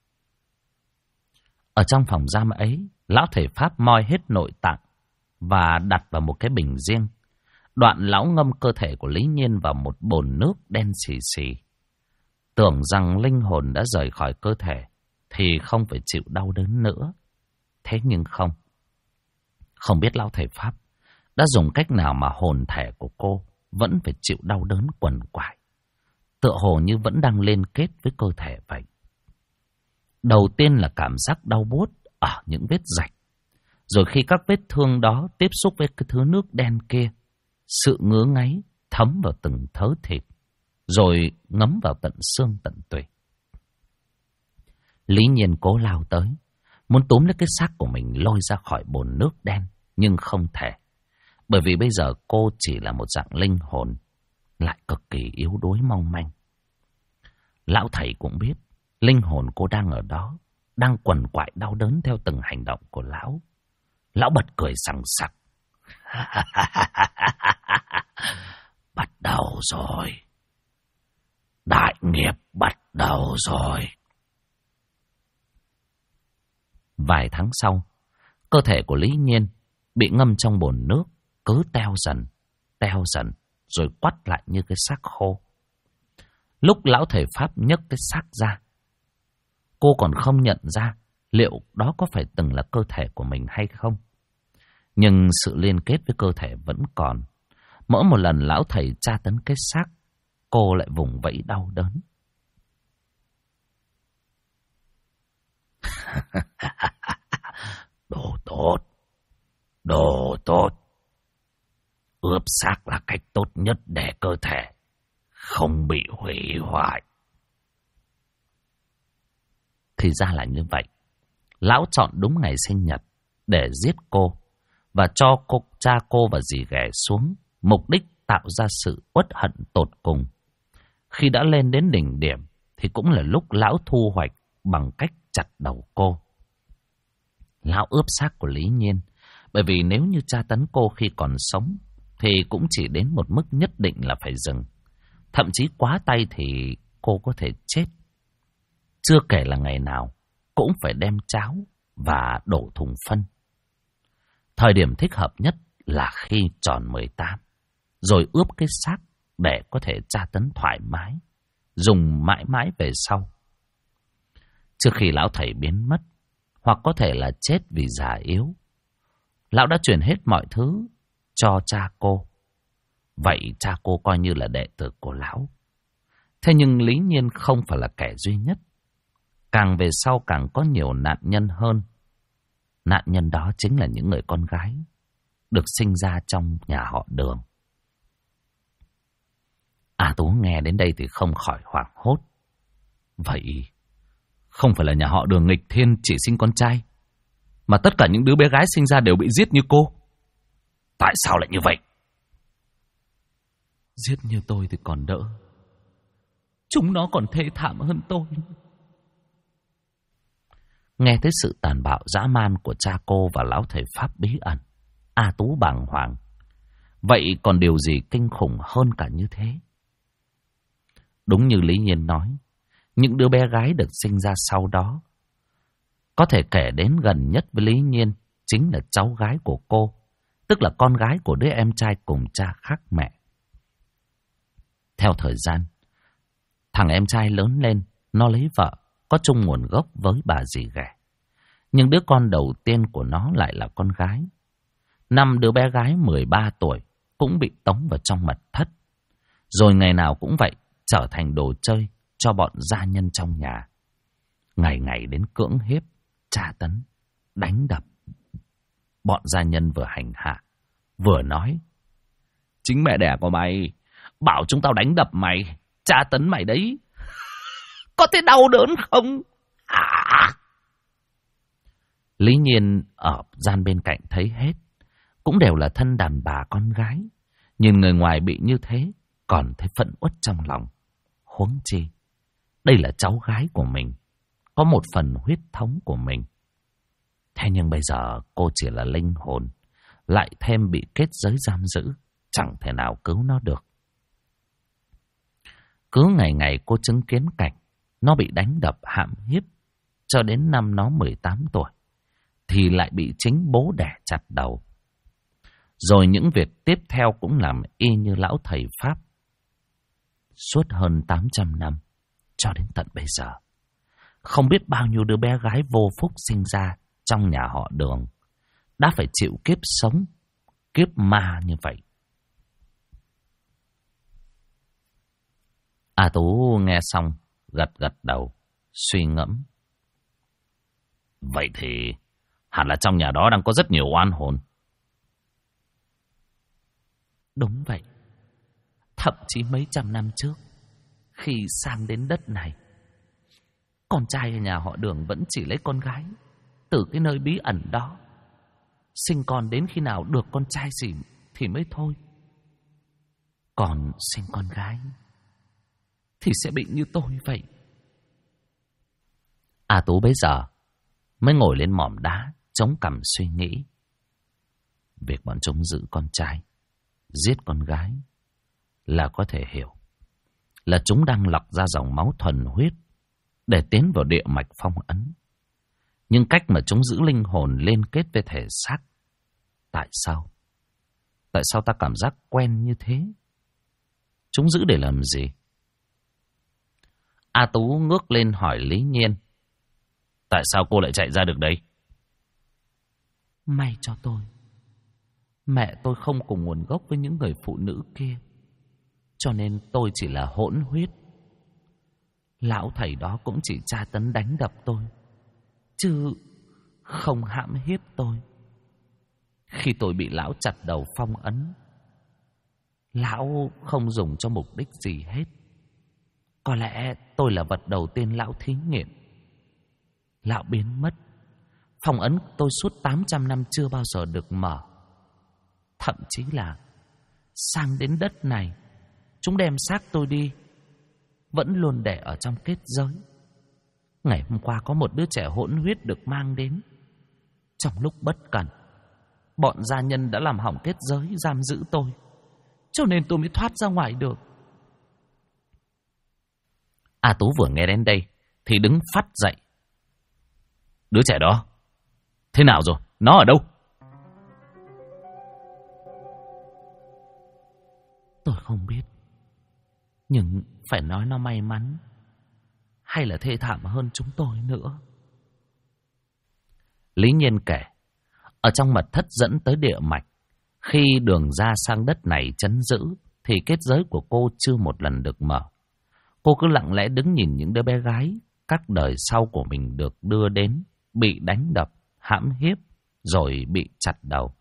Ở trong phòng giam ấy, lão thầy Pháp moi hết nội tạng và đặt vào một cái bình riêng. Đoạn lão ngâm cơ thể của Lý Nhiên vào một bồn nước đen xì xì. Tưởng rằng linh hồn đã rời khỏi cơ thể thì không phải chịu đau đớn nữa. Thế nhưng không. Không biết lão thầy Pháp đã dùng cách nào mà hồn thể của cô vẫn phải chịu đau đớn quằn quại, tựa hồ như vẫn đang liên kết với cơ thể vậy. Đầu tiên là cảm giác đau buốt ở những vết rạch. Rồi khi các vết thương đó tiếp xúc với cái thứ nước đen kia, sự ngứa ngáy thấm vào từng thớ thịt, rồi ngấm vào tận xương tận tủy. Lý Nhiên cố lao tới, muốn túm lấy cái xác của mình lôi ra khỏi bồn nước đen, nhưng không thể. Bởi vì bây giờ cô chỉ là một dạng linh hồn, lại cực kỳ yếu đuối mong manh. Lão thầy cũng biết, linh hồn cô đang ở đó, đang quằn quại đau đớn theo từng hành động của lão. Lão bật cười sằng sặc. Bắt đầu rồi. Đại nghiệp bắt đầu rồi. Vài tháng sau, cơ thể của Lý Nhiên bị ngâm trong bồn nước, cứ teo dần, rồi quắt lại như cái xác khô. Lúc lão thầy Pháp nhấc cái xác ra, cô còn không nhận ra liệu đó có phải từng là cơ thể của mình hay không. Nhưng sự liên kết với cơ thể vẫn còn. Mỗi một lần lão thầy tra tấn cái xác, cô lại vùng vẫy đau đớn. Đồ tốt. Ướp xác là cách tốt nhất để cơ thể không bị hủy hoại. Thì ra là như vậy. Lão chọn đúng ngày sinh nhật để giết cô và cho cha cô và dì ghẻ xuống, mục đích tạo ra sự uất hận tột cùng. Khi đã lên đến đỉnh điểm thì cũng là lúc lão thu hoạch bằng cách chặt đầu cô. Lão ướp xác của Lý Nhiên, bởi vì nếu như tra tấn cô khi còn sống thì cũng chỉ đến một mức nhất định là phải dừng. Thậm chí quá tay thì cô có thể chết. Chưa kể là ngày nào cũng phải đem cháo và đổ thùng phân. Thời điểm thích hợp nhất là khi tròn 18, rồi ướp cái xác để có thể tra tấn thoải mái, dùng mãi mãi về sau. Trước khi lão thầy biến mất, hoặc có thể là chết vì già yếu, lão đã truyền hết mọi thứ cho cha cô. Vậy cha cô coi như là đệ tử của lão. Thế nhưng Lý Nhiên không phải là kẻ duy nhất. Càng về sau càng có nhiều nạn nhân hơn. Nạn nhân đó chính là những người con gái được sinh ra trong nhà họ Đường. A Tú nghe đến đây thì không khỏi hoảng hốt. Vậy không phải là nhà họ Đường nghịch thiên chỉ sinh con trai, mà tất cả những đứa bé gái sinh ra đều bị giết như cô? Tại sao lại như vậy? Giết như tôi thì còn đỡ, chúng nó còn thê thảm hơn tôi. Nghe thấy sự tàn bạo dã man của cha cô và lão thầy Pháp bí ẩn, A Tú bàng hoàng. Vậy còn điều gì kinh khủng hơn cả như thế? Đúng như Lý Nhiên nói, những đứa bé gái được sinh ra sau đó, có thể kể đến gần nhất với Lý Nhiên chính là cháu gái của cô, tức là con gái của đứa em trai cùng cha khác mẹ. Theo thời gian, thằng em trai lớn lên, nó lấy vợ, có chung nguồn gốc với bà dì ghẻ. Nhưng đứa con đầu tiên của nó lại là con gái. 5 đứa bé gái 13 tuổi cũng bị tống vào trong mật thất. Rồi ngày nào cũng vậy, trở thành đồ chơi cho bọn gia nhân trong nhà. Ngày ngày đến cưỡng hiếp, tra tấn, đánh đập. Bọn gia nhân vừa hành hạ, vừa nói: chính mẹ đẻ của mày bảo chúng tao đánh đập mày, tra tấn mày đấy. Có thấy đau đớn không? Lý Nhiên ở gian bên cạnh thấy hết. Cũng đều là thân đàn bà con gái. Nhìn người ngoài bị như thế, còn thấy phẫn uất trong lòng. Huống chi, đây là cháu gái của mình, có một phần huyết thống của mình. Thế nhưng bây giờ cô chỉ là linh hồn, lại thêm bị kết giới giam giữ, chẳng thể nào cứu nó được. Cứ ngày ngày cô chứng kiến cảnh nó bị đánh đập hãm hiếp, cho đến năm nó 18 tuổi, thì lại bị chính bố đẻ chặt đầu. Rồi những việc tiếp theo cũng làm y như lão thầy Pháp. Suốt hơn 800 năm, cho đến tận bây giờ, không biết bao nhiêu đứa bé gái vô phúc sinh ra trong nhà họ Đường đã phải chịu kiếp sống, kiếp ma như vậy. A Tú nghe xong, gật gật đầu, suy ngẫm. Vậy thì hẳn là trong nhà đó đang có rất nhiều oan hồn. Đúng vậy. Thậm chí mấy trăm năm trước, khi sang đến đất này, con trai ở nhà họ Đường vẫn chỉ lấy con gái từ cái nơi bí ẩn đó. Sinh con đến khi nào được con trai gì thì mới thôi. Còn sinh con gái thì sẽ bị như tôi vậy. A Tú bấy giờ mới ngồi lên mỏm đá, chống cằm suy nghĩ. Việc bọn chúng giữ con trai, giết con gái là có thể hiểu, là chúng đang lọc ra dòng máu thuần huyết để tiến vào địa mạch phong ấn. Nhưng cách mà chúng giữ linh hồn liên kết với thể xác, tại sao? Tại sao ta cảm giác quen như thế? Chúng giữ để làm gì? A Tú ngước lên hỏi Lý Nhiên. Tại sao cô lại chạy ra được đây? May cho tôi, mẹ tôi không cùng nguồn gốc với những người phụ nữ kia, cho nên tôi chỉ là hỗn huyết. Lão thầy đó cũng chỉ tra tấn đánh đập tôi, chứ không hãm hiếp tôi. Khi tôi bị lão chặt đầu phong ấn, Lão không dùng cho mục đích gì hết. Có lẽ tôi là vật đầu tiên lão thí nghiệm. Lão biến mất. Phong ấn tôi suốt 800 năm chưa bao giờ được mở. Thậm chí là sang đến đất này, chúng đem xác tôi đi, vẫn luôn để ở trong kết giới. Ngày hôm qua có một đứa trẻ hỗn huyết được mang đến. Trong lúc bất cẩn, bọn gia nhân đã làm hỏng kết giới giam giữ tôi, cho nên tôi mới thoát ra ngoài được. A Tú vừa nghe đến đây thì đứng phắt dậy. Đứa trẻ đó thế nào rồi? Nó ở đâu? Tôi không biết, nhưng phải nói nó may mắn hay là thê thảm hơn chúng tôi nữa. Lý Nhiên kể, ở trong mật thất dẫn tới địa mạch, khi đường ra sang đất này trấn giữ thì kết giới của cô chưa một lần được mở. Cô cứ lặng lẽ đứng nhìn những đứa bé gái các đời sau của mình được đưa đến, bị đánh đập, hãm hiếp, rồi bị chặt đầu.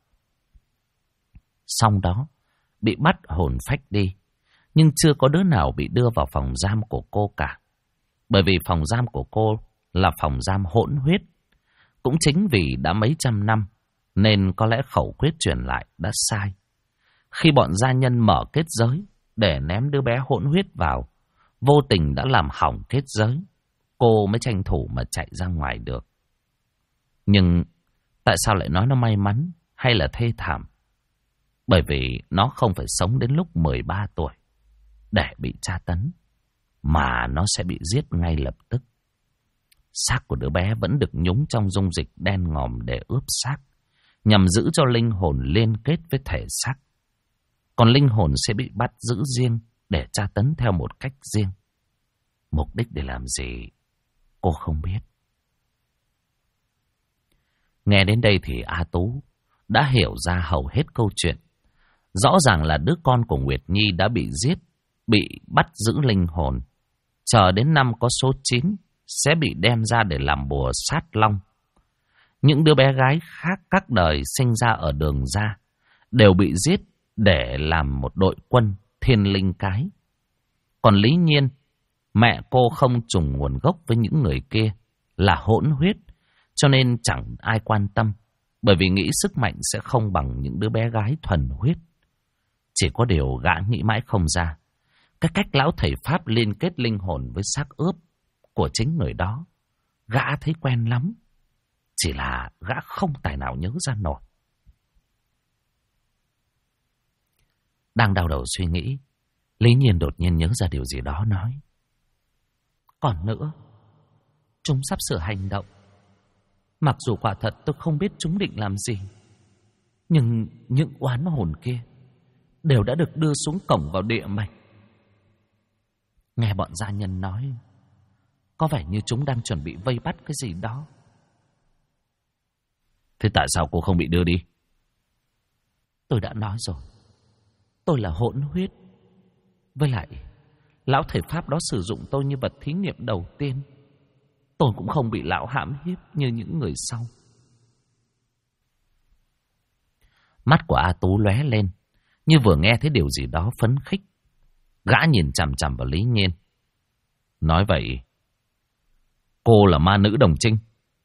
Xong đó, bị bắt hồn phách đi, nhưng chưa có đứa nào bị đưa vào phòng giam của cô cả. Bởi vì phòng giam của cô là phòng giam hỗn huyết. Cũng chính vì đã mấy trăm năm, nên có lẽ khẩu quyết truyền lại đã sai. Khi bọn gia nhân mở kết giới để ném đứa bé hỗn huyết vào, vô tình đã làm hỏng kết giới. Cô mới tranh thủ mà chạy ra ngoài được. Nhưng tại sao lại nói nó may mắn hay là thê thảm? Bởi vì nó không phải sống đến lúc 13 tuổi để bị tra tấn, mà nó sẽ bị giết ngay lập tức. Xác của đứa bé vẫn được nhúng trong dung dịch đen ngòm để ướp xác, nhằm giữ cho linh hồn liên kết với thể xác. Còn linh hồn sẽ bị bắt giữ riêng để tra tấn theo một cách riêng. Mục đích để làm gì, cô không biết. Nghe đến đây thì A Tú đã hiểu ra hầu hết câu chuyện. Rõ ràng là đứa con của Nguyệt Nhi đã bị giết, bị bắt giữ linh hồn. Chờ đến năm có số 9 sẽ bị đem ra để làm bùa sát long. Những đứa bé gái khác các đời sinh ra ở đường ra đều bị giết để làm một đội quân thiên linh cái. Còn Lý Nhiên, mẹ cô không trùng nguồn gốc với những người kia, là hỗn huyết, cho nên chẳng ai quan tâm, bởi vì nghĩ sức mạnh sẽ không bằng những đứa bé gái thuần huyết. Chỉ có điều gã nghĩ mãi không ra, cái cách lão thầy Pháp liên kết linh hồn với xác ướp của chính người đó, gã thấy quen lắm, chỉ là gã không tài nào nhớ ra nổi. Đang đau đầu suy nghĩ, Lý Nhiên đột nhiên nhớ ra điều gì đó nói. Còn nữa, chúng sắp sửa hành động. Mặc dù quả thật tôi không biết chúng định làm gì, nhưng những oán hồn kia đều đã được đưa xuống cổng vào địa mạch. Nghe bọn gia nhân nói, có vẻ như chúng đang chuẩn bị vây bắt cái gì đó. Thế tại sao cô không bị đưa đi? Tôi đã nói rồi, tôi là hỗn huyết. Với lại, lão thầy Pháp đó sử dụng tôi như vật thí nghiệm đầu tiên. Tôi cũng không bị lão hãm hiếp như những người sau. Mắt của A Tú lóe lên, như vừa nghe thấy điều gì đó phấn khích. Gã nhìn chằm chằm vào Lý Nhiên. Nói vậy, cô là ma nữ Đồng Trinh?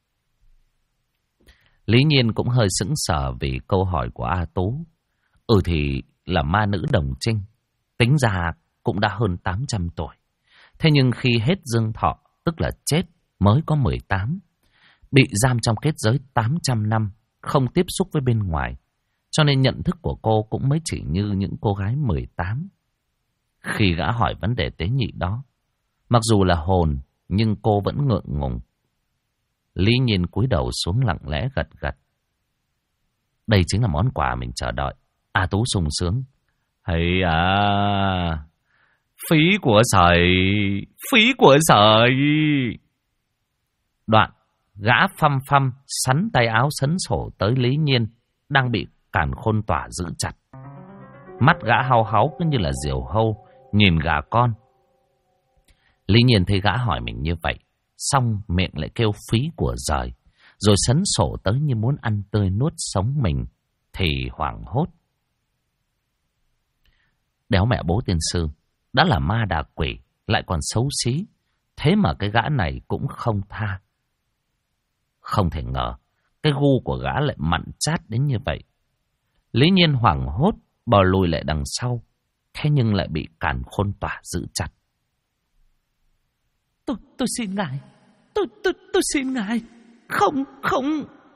Lý Nhiên cũng hơi sững sờ vì câu hỏi của A Tú. Thì là ma nữ Đồng Trinh. Tính ra cũng đã hơn 800 tuổi. Thế nhưng khi hết dương thọ, tức là chết, mới có 18. Bị giam trong kết giới 800 năm, không tiếp xúc với bên ngoài. Cho nên nhận thức của cô cũng mới chỉ như những cô gái 18. Khi gã hỏi vấn đề tế nhị đó, mặc dù là hồn, nhưng cô vẫn ngượng ngùng. Lý Nhiên cúi đầu xuống lặng lẽ gật gật. Đây chính là món quà mình chờ đợi. A Tú sung sướng. Hay à, phí của sợi. Đoạn, gã phăm phăm sắn tay áo sấn sổ tới Lý Nhiên, đang bị càn khôn tỏa giữ chặt. Mắt gã hau háu cứ như là diều hâu, nhìn gà con. Lý Nhiên thấy gã hỏi mình như vậy, xong miệng lại kêu phí của giời, rồi sấn sổ tới như muốn ăn tươi nuốt sống mình, thì hoảng hốt. Đéo mẹ bố tiên sư, đã là ma đà quỷ, lại còn xấu xí. Thế mà cái gã này cũng không tha. Không thể ngờ, cái gu của gã lại mặn chát đến như vậy. Lý Nhiên hoảng hốt, bò lùi lại đằng sau. Thế nhưng lại bị Càn Khôn Tỏa giữ chặt. Tôi xin ngài. Tôi xin ngài. Không.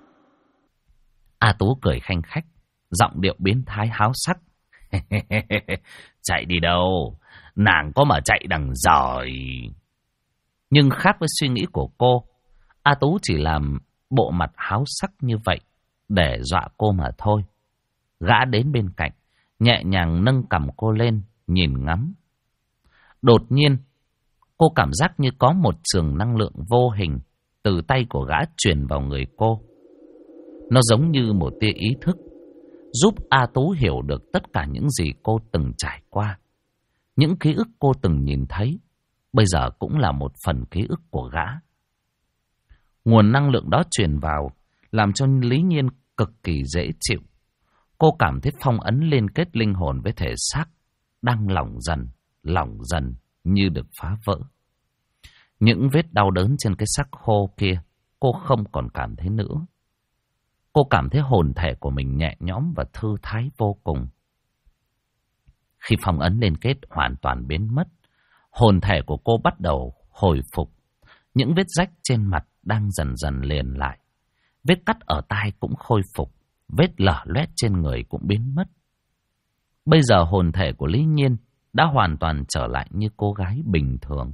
A Tú cười khanh khách, giọng điệu biến thái háo sắc. Chạy đi đâu? Nàng có mà chạy đằng giỏi. Nhưng khác với suy nghĩ của cô, A Tú chỉ làm bộ mặt háo sắc như vậy để dọa cô mà thôi. Gã đến bên cạnh, nhẹ nhàng nâng cằm cô lên, nhìn ngắm. Đột nhiên, cô cảm giác như có một trường năng lượng vô hình từ tay của gã truyền vào người cô. Nó giống như một tia ý thức, giúp A Tú hiểu được tất cả những gì cô từng trải qua. Những ký ức cô từng nhìn thấy, bây giờ cũng là một phần ký ức của gã. Nguồn năng lượng đó truyền vào, làm cho Lý Nhiên cực kỳ dễ chịu. Cô cảm thấy phong ấn liên kết linh hồn với thể xác, đang lỏng dần như được phá vỡ. Những vết đau đớn trên cái xác khô kia, cô không còn cảm thấy nữa. Cô cảm thấy hồn thể của mình nhẹ nhõm và thư thái vô cùng. Khi phong ấn liên kết hoàn toàn biến mất, hồn thể của cô bắt đầu hồi phục. Những vết rách trên mặt đang dần dần liền lại. Vết cắt ở tai cũng khôi phục. Vết lở loét trên người cũng biến mất. Bây giờ hồn thể của Lý Nhiên đã hoàn toàn trở lại như cô gái bình thường.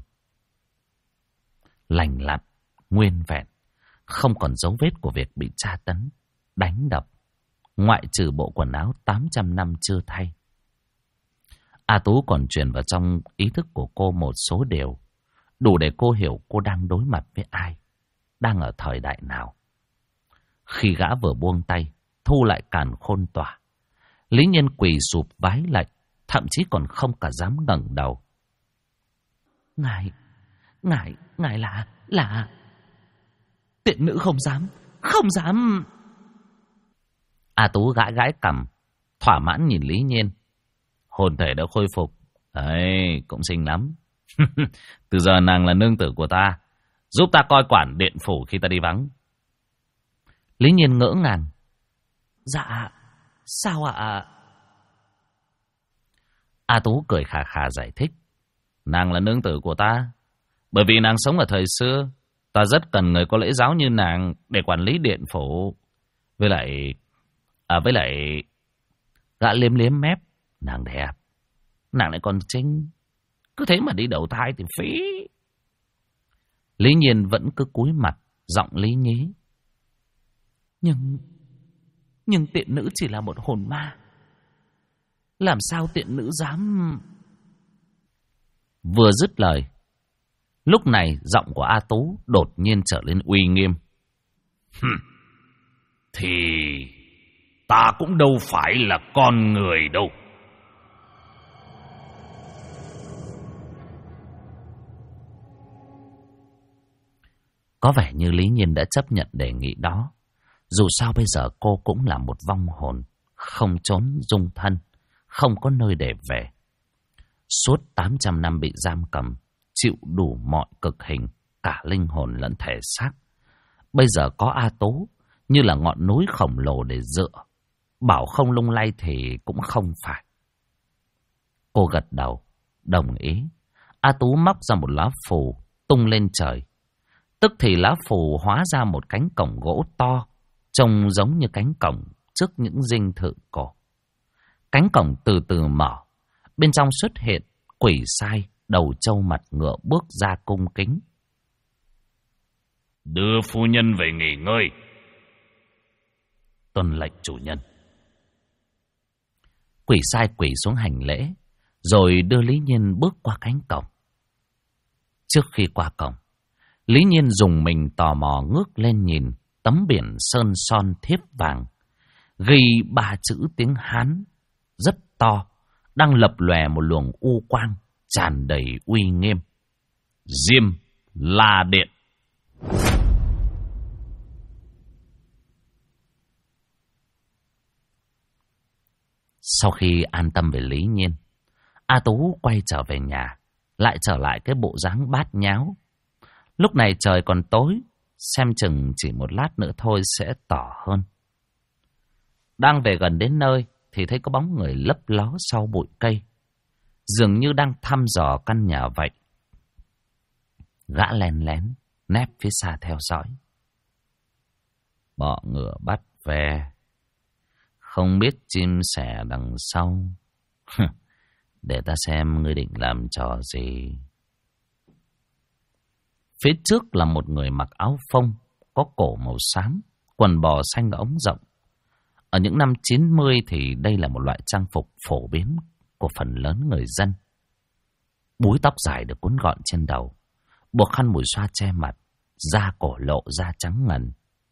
Lành lặn, nguyên vẹn, không còn dấu vết của việc bị tra tấn, đánh đập, ngoại trừ bộ quần áo 800 năm chưa thay. A Tú còn truyền vào trong ý thức của cô một số điều, đủ để cô hiểu cô đang đối mặt với ai, đang ở thời đại nào. Khi gã vừa buông tay, thu lại Càn Khôn Tỏa, Lý Nhiên quỳ sụp vái lạy, thậm chí còn không cả dám ngẩng đầu. Ngài là... Tiện nữ không dám... A Tú gãi cằm, thỏa mãn nhìn Lý Nhiên. Hồn thể đã khôi phục. Đấy, cũng xinh lắm. Từ giờ nàng là nương tử của ta, giúp ta coi quản điện phủ khi ta đi vắng. Lý Nhiên ngỡ ngàng. Dạ, sao ạ? A Tú cười khà khà giải thích. Nàng là nương tử của ta, bởi vì nàng sống ở thời xưa. Ta rất cần người có lễ giáo như nàng để quản lý điện phủ. Với lại... Gã liếm liếm mép. Nàng đẹp, nàng lại còn trinh, cứ thế mà đi đầu thai thì phí. Lý Nhiên vẫn cứ cúi mặt, giọng lý nhí. Nhưng tiện nữ chỉ là một hồn ma. Làm sao tiện nữ dám... Vừa dứt lời, lúc này giọng của A Tú đột nhiên trở lên uy nghiêm. Thì ta cũng đâu phải là con người đâu. Có vẻ như Lý Nhiên đã chấp nhận đề nghị đó. Dù sao bây giờ cô cũng là một vong hồn, không trốn dung thân, không có nơi để về. Suốt 800 năm bị giam cầm, chịu đủ mọi cực hình, cả linh hồn lẫn thể xác. Bây giờ có A Tú như là ngọn núi khổng lồ để dựa. Bảo không lung lay thì cũng không phải. Cô gật đầu, đồng ý. A Tú móc ra một lá phù, tung lên trời. Tức thì lá phù hóa ra một cánh cổng gỗ to, trông giống như cánh cổng trước những dinh thự cổ. Cánh cổng từ từ mở, bên trong xuất hiện quỷ sai, đầu trâu mặt ngựa bước ra cung kính. Đưa phu nhân về nghỉ ngơi. Tuân lệnh chủ nhân. Quỷ sai quỳ xuống hành lễ, rồi đưa Lý Nhiên bước qua cánh cổng. Trước khi qua cổng, Lý Nhiên dùng mình tò mò ngước lên nhìn tấm biển sơn son thiếp vàng, ghi 3 chữ tiếng Hán rất to, đang lập lòe một luồng u quang tràn đầy uy nghiêm. Diêm La Điện. Sau khi an tâm về Lý Nhiên, A Tú quay trở về nhà, lại trở lại cái bộ dáng bát nháo. Lúc này trời còn tối, xem chừng chỉ một lát nữa thôi sẽ tỏ hơn. Đang về gần đến nơi thì thấy có bóng người lấp ló sau bụi cây, dường như đang thăm dò căn nhà vậy. Gã len lén nép phía xa theo dõi. Bọ ngựa bắt ve, không biết chim sẻ đằng sau. Để ta xem ngươi định làm trò gì. Phía trước là một người mặc áo phông, có cổ màu xám, quần bò xanh ống rộng. Ở những năm 90 thì đây là một loại trang phục phổ biến của phần lớn người dân. Búi tóc dài được cuốn gọn trên đầu, buộc khăn mùi xoa che mặt, da cổ lộ da trắng ngần.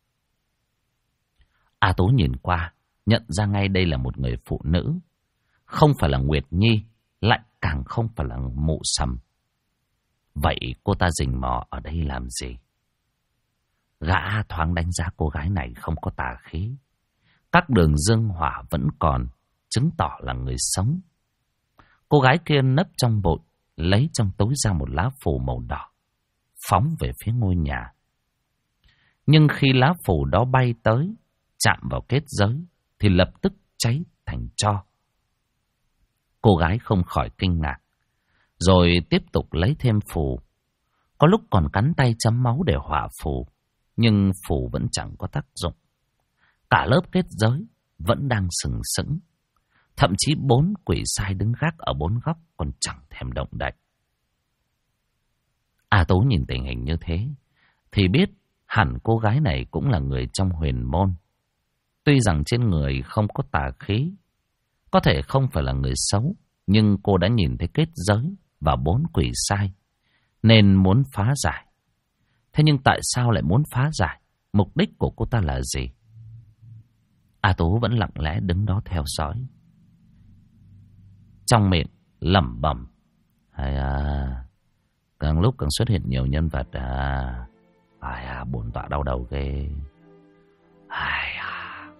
A Tú nhìn qua, nhận ra ngay đây là một người phụ nữ. Không phải là Nguyệt Nhi, lại càng không phải là Mụ Sầm. Vậy cô ta rình mò ở đây làm gì? Gã thoáng đánh giá cô gái này không có tà khí. Các đường dương hỏa vẫn còn, chứng tỏ là người sống. Cô gái kia nấp trong bụi, lấy trong túi ra một lá phù màu đỏ, phóng về phía ngôi nhà. Nhưng khi lá phù đó bay tới, chạm vào kết giới, thì lập tức cháy thành tro. Cô gái không khỏi kinh ngạc, rồi tiếp tục lấy thêm phù. Có lúc còn cắn tay chấm máu để hỏa phù, nhưng phù vẫn chẳng có tác dụng. Cả lớp kết giới vẫn đang sừng sững. Thậm chí 4 quỷ sai đứng gác ở 4 góc còn chẳng thèm động đậy. A Tú nhìn tình hình như thế thì biết hẳn cô gái này cũng là người trong huyền môn. Tuy rằng trên người không có tà khí, có thể không phải là người xấu, nhưng cô đã nhìn thấy kết giới và 4 quỷ sai, nên muốn phá giải. Thế nhưng tại sao lại muốn phá giải? Mục đích của cô ta là gì? A Tú vẫn lặng lẽ đứng đó theo dõi, trong miệng lẩm bẩm: Hay à, càng lúc càng xuất hiện nhiều nhân vật à. Ai à, bổn tọa đau đầu ghê. Ai à.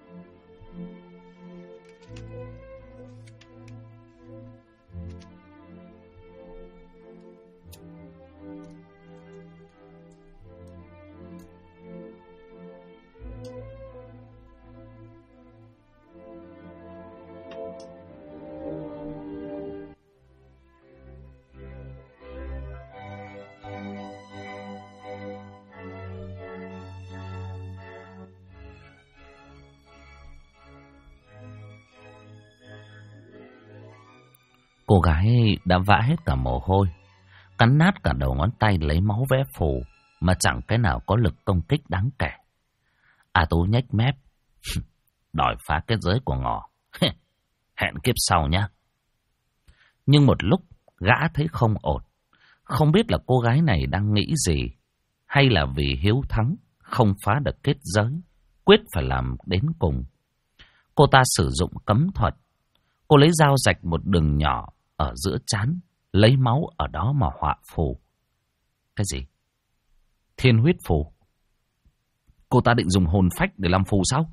Cô gái đã vã hết cả mồ hôi, cắn nát cả đầu ngón tay lấy máu vẽ phù, mà chẳng cái nào có lực công kích đáng kể. A Tú nhếch mép: Đòi phá kết giới của ngọ, hẹn kiếp sau nhá. Nhưng một lúc gã thấy không ổn, không biết là cô gái này đang nghĩ gì, hay là vì hiếu thắng không phá được kết giới, quyết phải làm đến cùng. Cô ta sử dụng cấm thuật. Cô lấy dao rạch một đường nhỏ ở giữa trán, lấy máu ở đó mà họa phù. Cái gì? Thiên huyết phù? Cô ta định dùng hồn phách để làm phù sao?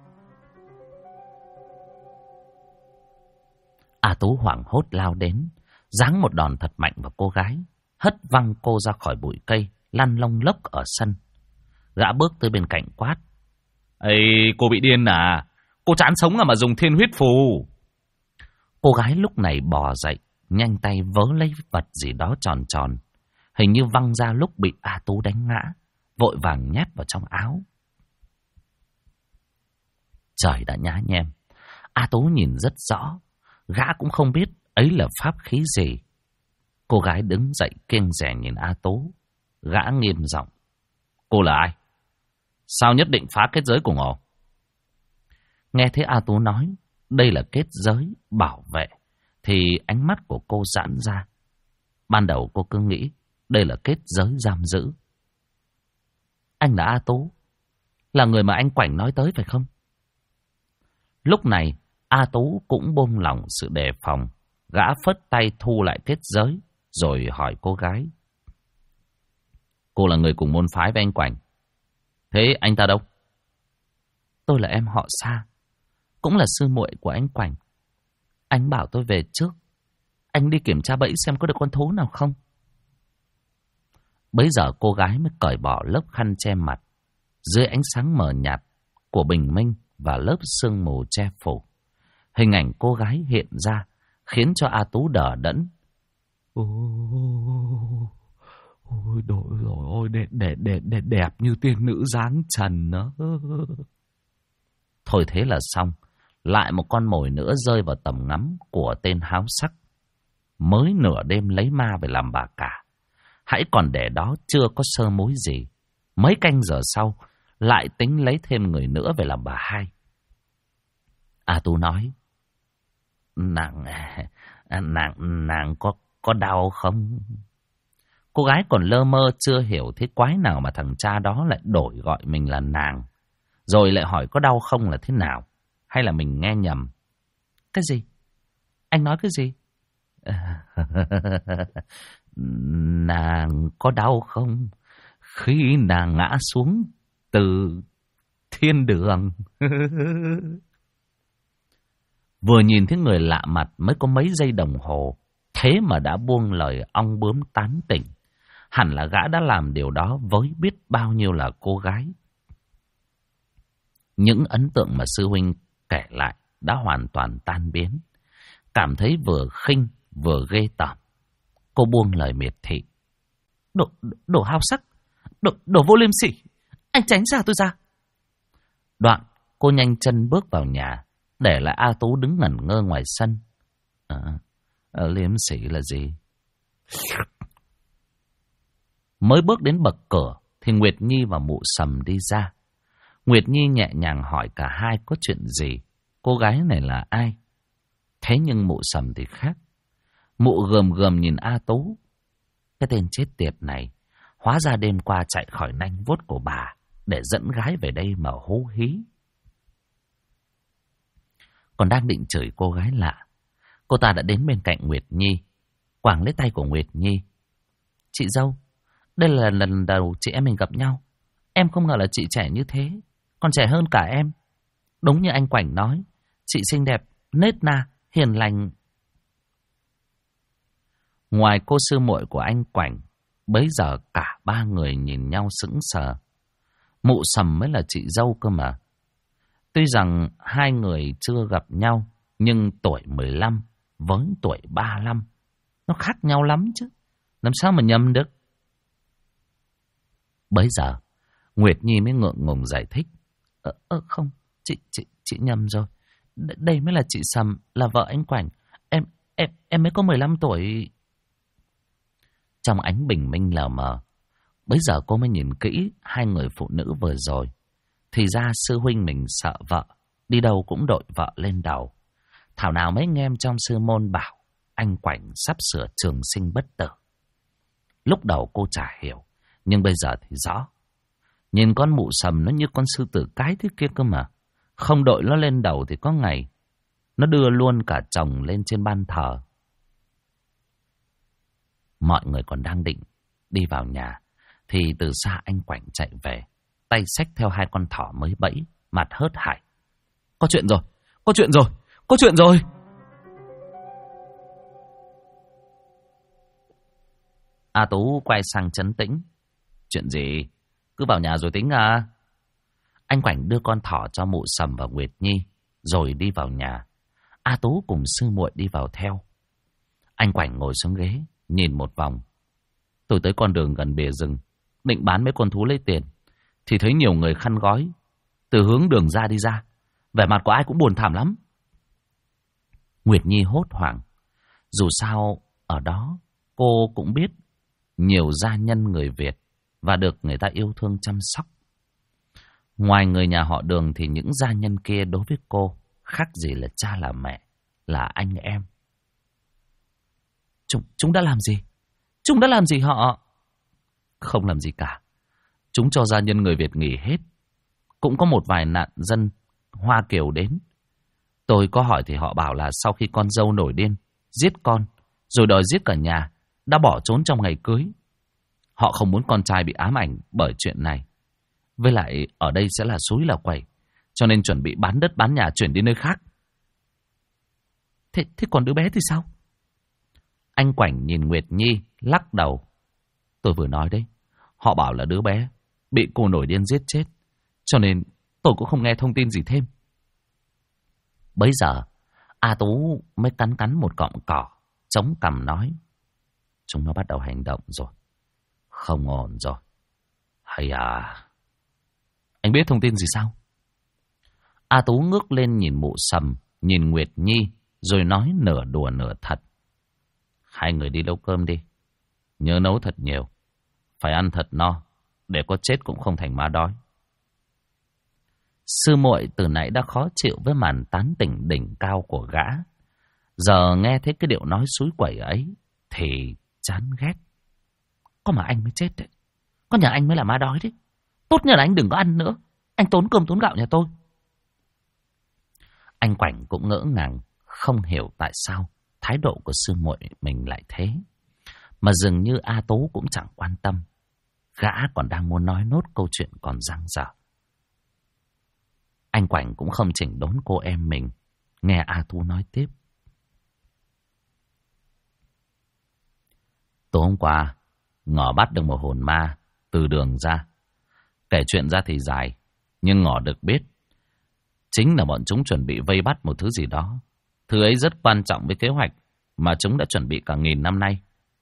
A Tú hoảng hốt lao đến, giáng một đòn thật mạnh vào cô gái, hất văng cô ra khỏi bụi cây, lăn lông lốc ở sân. Gã bước tới bên cạnh quát: Ê, cô bị điên à? Cô chán sống à mà dùng thiên huyết phù? Cô gái lúc này bò dậy, nhanh tay vớ lấy vật gì đó tròn tròn, hình như văng ra lúc bị A Tú đánh ngã, vội vàng nhét vào trong áo. Trời đã nhá nhem, A Tú nhìn rất rõ, gã cũng không biết ấy là pháp khí gì. Cô gái đứng dậy kiêng dè nhìn A Tú, gã nghiêm giọng: Cô là ai? Sao nhất định phá kết giới của ngộ? Nghe thấy A Tú nói đây là kết giới bảo vệ, thì ánh mắt của cô giãn ra. Ban đầu cô cứ nghĩ đây là kết giới giam giữ. Anh là A Tú, là người mà anh Quảnh nói tới phải không? Lúc này A Tú cũng buông lỏng sự đề phòng. Gã phất tay thu lại kết giới, rồi hỏi cô gái: Cô là người cùng môn phái với anh Quảnh, thế anh ta đâu? Tôi là em họ Sa, cũng là sư muội của anh Quảnh. Anh bảo tôi về trước. Anh đi kiểm tra bẫy xem có được con thú nào không. Bấy giờ cô gái mới cởi bỏ lớp khăn che mặt. Dưới ánh sáng mờ nhạt của bình minh và lớp sương mù che phủ, hình ảnh cô gái hiện ra khiến cho A Tú đờ đẫn. Ôi trời ơi, đẹp như tiên nữ dáng trần đó. Thôi thế là xong. Lại một con mồi nữa rơi vào tầm ngắm của tên háo sắc. Mới nửa đêm lấy ma về làm bà cả. Hãy còn để đó chưa có sơ mối gì. Mấy canh giờ sau lại tính lấy thêm người nữa về làm bà hai. A Tú nói: Nàng có đau không? Cô gái còn lơ mơ chưa hiểu thế quái nào mà thằng cha đó lại đổi gọi mình là nàng. Rồi lại hỏi có đau không là thế nào? Hay là mình nghe nhầm? Cái gì? Anh nói cái gì? Nàng có đau không khi nàng ngã xuống từ thiên đường? Vừa nhìn thấy người lạ mặt mới có mấy giây đồng hồ, thế mà đã buông lời ong bướm tán tỉnh. Hẳn là gã đã làm điều đó với biết bao nhiêu là cô gái. Những ấn tượng mà sư huynh kể lại đã hoàn toàn tan biến. Cảm thấy vừa khinh vừa ghê tởm. Cô buông lời miệt thị: Đồ hao sắc, đồ vô liêm sỉ, anh tránh ra tôi ra. Đoạn cô nhanh chân bước vào nhà, để lại A Tú đứng ngẩn ngơ ngoài sân. Liêm sỉ là gì? Mới bước đến bậc cửa thì Nguyệt Nhi và Mụ Sầm đi ra. Nguyệt Nhi nhẹ nhàng hỏi cả hai có chuyện gì, cô gái này là ai. Thế nhưng Mụ Sầm thì khác. Mụ gườm gườm nhìn A Tú. Cái tên chết tiệt này hóa ra đêm qua chạy khỏi nanh vuốt của bà để dẫn gái về đây mà hú hí. Còn đang định chửi cô gái lạ, cô ta đã đến bên cạnh Nguyệt Nhi, quàng lấy tay của Nguyệt Nhi. Chị dâu, đây là lần đầu chị em mình gặp nhau. Em không ngờ là chị trẻ như thế, còn trẻ hơn cả em. Đúng như anh Quảnh nói, chị xinh đẹp, nết na, hiền lành. Ngoài cô sư muội của anh Quảnh, bấy giờ cả ba người nhìn nhau sững sờ. Mụ Sầm mới là chị dâu cơ mà. Tuy rằng hai người chưa gặp nhau, nhưng tuổi 15 với tuổi 35 nó khác nhau lắm chứ. Làm sao mà nhầm được? Bấy giờ Nguyệt Nhi mới ngượng ngùng giải thích: Không, chị nhầm rồi. Đây mới là chị Sầm, là vợ anh Quảnh. Em mới có 15 tuổi. Trong ánh bình minh lờ mờ, bấy giờ cô mới nhìn kỹ hai người phụ nữ vừa rồi. Thì ra sư huynh mình sợ vợ, đi đâu cũng đội vợ lên đầu. Thảo nào mấy anh em trong sư môn bảo anh Quảnh sắp sửa trường sinh bất tử. Lúc đầu cô chả hiểu, nhưng bây giờ thì rõ. Nhìn con Mụ Sầm nó như con sư tử cái thế kia cơ mà. Không đội nó lên đầu thì có ngày nó đưa luôn cả chồng lên trên ban thờ. Mọi người còn đang định đi vào nhà thì từ xa anh Quảnh chạy về, tay xách theo hai con thỏ mới bẫy, mặt hớt hải. Có chuyện rồi, có chuyện rồi, có chuyện rồi. A Tú quay sang trấn tĩnh: Chuyện gì? Cứ vào nhà rồi tính à? Anh Quảnh đưa con thỏ cho Mụ Sầm và Nguyệt Nhi, rồi đi vào nhà. A Tú cùng sư muội đi vào theo. Anh Quảnh ngồi xuống ghế, nhìn một vòng. Tôi tới con đường gần bìa rừng, định bán mấy con thú lấy tiền, thì thấy nhiều người khăn gói từ hướng đường ra đi ra. Vẻ mặt của ai cũng buồn thảm lắm. Nguyệt Nhi hốt hoảng. Dù sao ở đó cô cũng biết nhiều gia nhân người Việt và được người ta yêu thương chăm sóc. Ngoài người nhà họ Đường thì những gia nhân kia đối với cô khác gì là cha là mẹ, là anh em. Chúng đã làm gì? Chúng đã làm gì họ? Không làm gì cả. Chúng cho gia nhân người Việt nghỉ hết. Cũng có một vài nạn dân Hoa Kiều đến. Tôi có hỏi thì họ bảo là sau khi con dâu nổi điên, giết con, rồi đòi giết cả nhà, đã bỏ trốn trong ngày cưới. Họ không muốn con trai bị ám ảnh bởi chuyện này. Với lại ở đây sẽ là xúi là quẩy, cho nên chuẩn bị bán đất bán nhà chuyển đi nơi khác. Thế còn đứa bé thì sao? Anh Quảnh nhìn Nguyệt Nhi, lắc đầu. Tôi vừa nói đấy, họ bảo là đứa bé bị cô nổi điên giết chết, cho nên tôi cũng không nghe thông tin gì thêm. Bấy giờ, A Tú mới cắn một cọng cỏ, chống cằm nói. Chúng nó bắt đầu hành động rồi. Không ổn rồi. Hay à... Anh biết thông tin gì sao? A Tú ngước lên nhìn Mụ Sầm, nhìn Nguyệt Nhi, rồi nói nửa đùa nửa thật. Hai người đi nấu cơm đi. Nhớ nấu thật nhiều. Phải ăn thật no, để có chết cũng không thành ma đói. Sư muội từ nãy đã khó chịu với màn tán tỉnh đỉnh cao của gã. Giờ nghe thấy cái điệu nói xúi quẩy ấy thì chán ghét. Có mà anh mới chết đấy. Có nhà anh mới là ma đói đấy. Tốt nhất là anh đừng có ăn nữa. Anh tốn cơm tốn gạo nhà tôi. Anh Quảnh cũng ngỡ ngàng, không hiểu tại sao thái độ của sư muội mình lại thế. Mà dường như A Tú cũng chẳng quan tâm. Gã còn đang muốn nói nốt câu chuyện còn dang dở. Anh Quảnh cũng không chỉnh đốn cô em mình. Nghe A Tú nói tiếp. Tối hôm qua, Ngọ bắt được một hồn ma từ đường ra. Kể chuyện ra thì dài, nhưng Ngọ được biết chính là bọn chúng chuẩn bị vây bắt một thứ gì đó. Thứ ấy rất quan trọng với kế hoạch mà chúng đã chuẩn bị cả 1000 năm nay.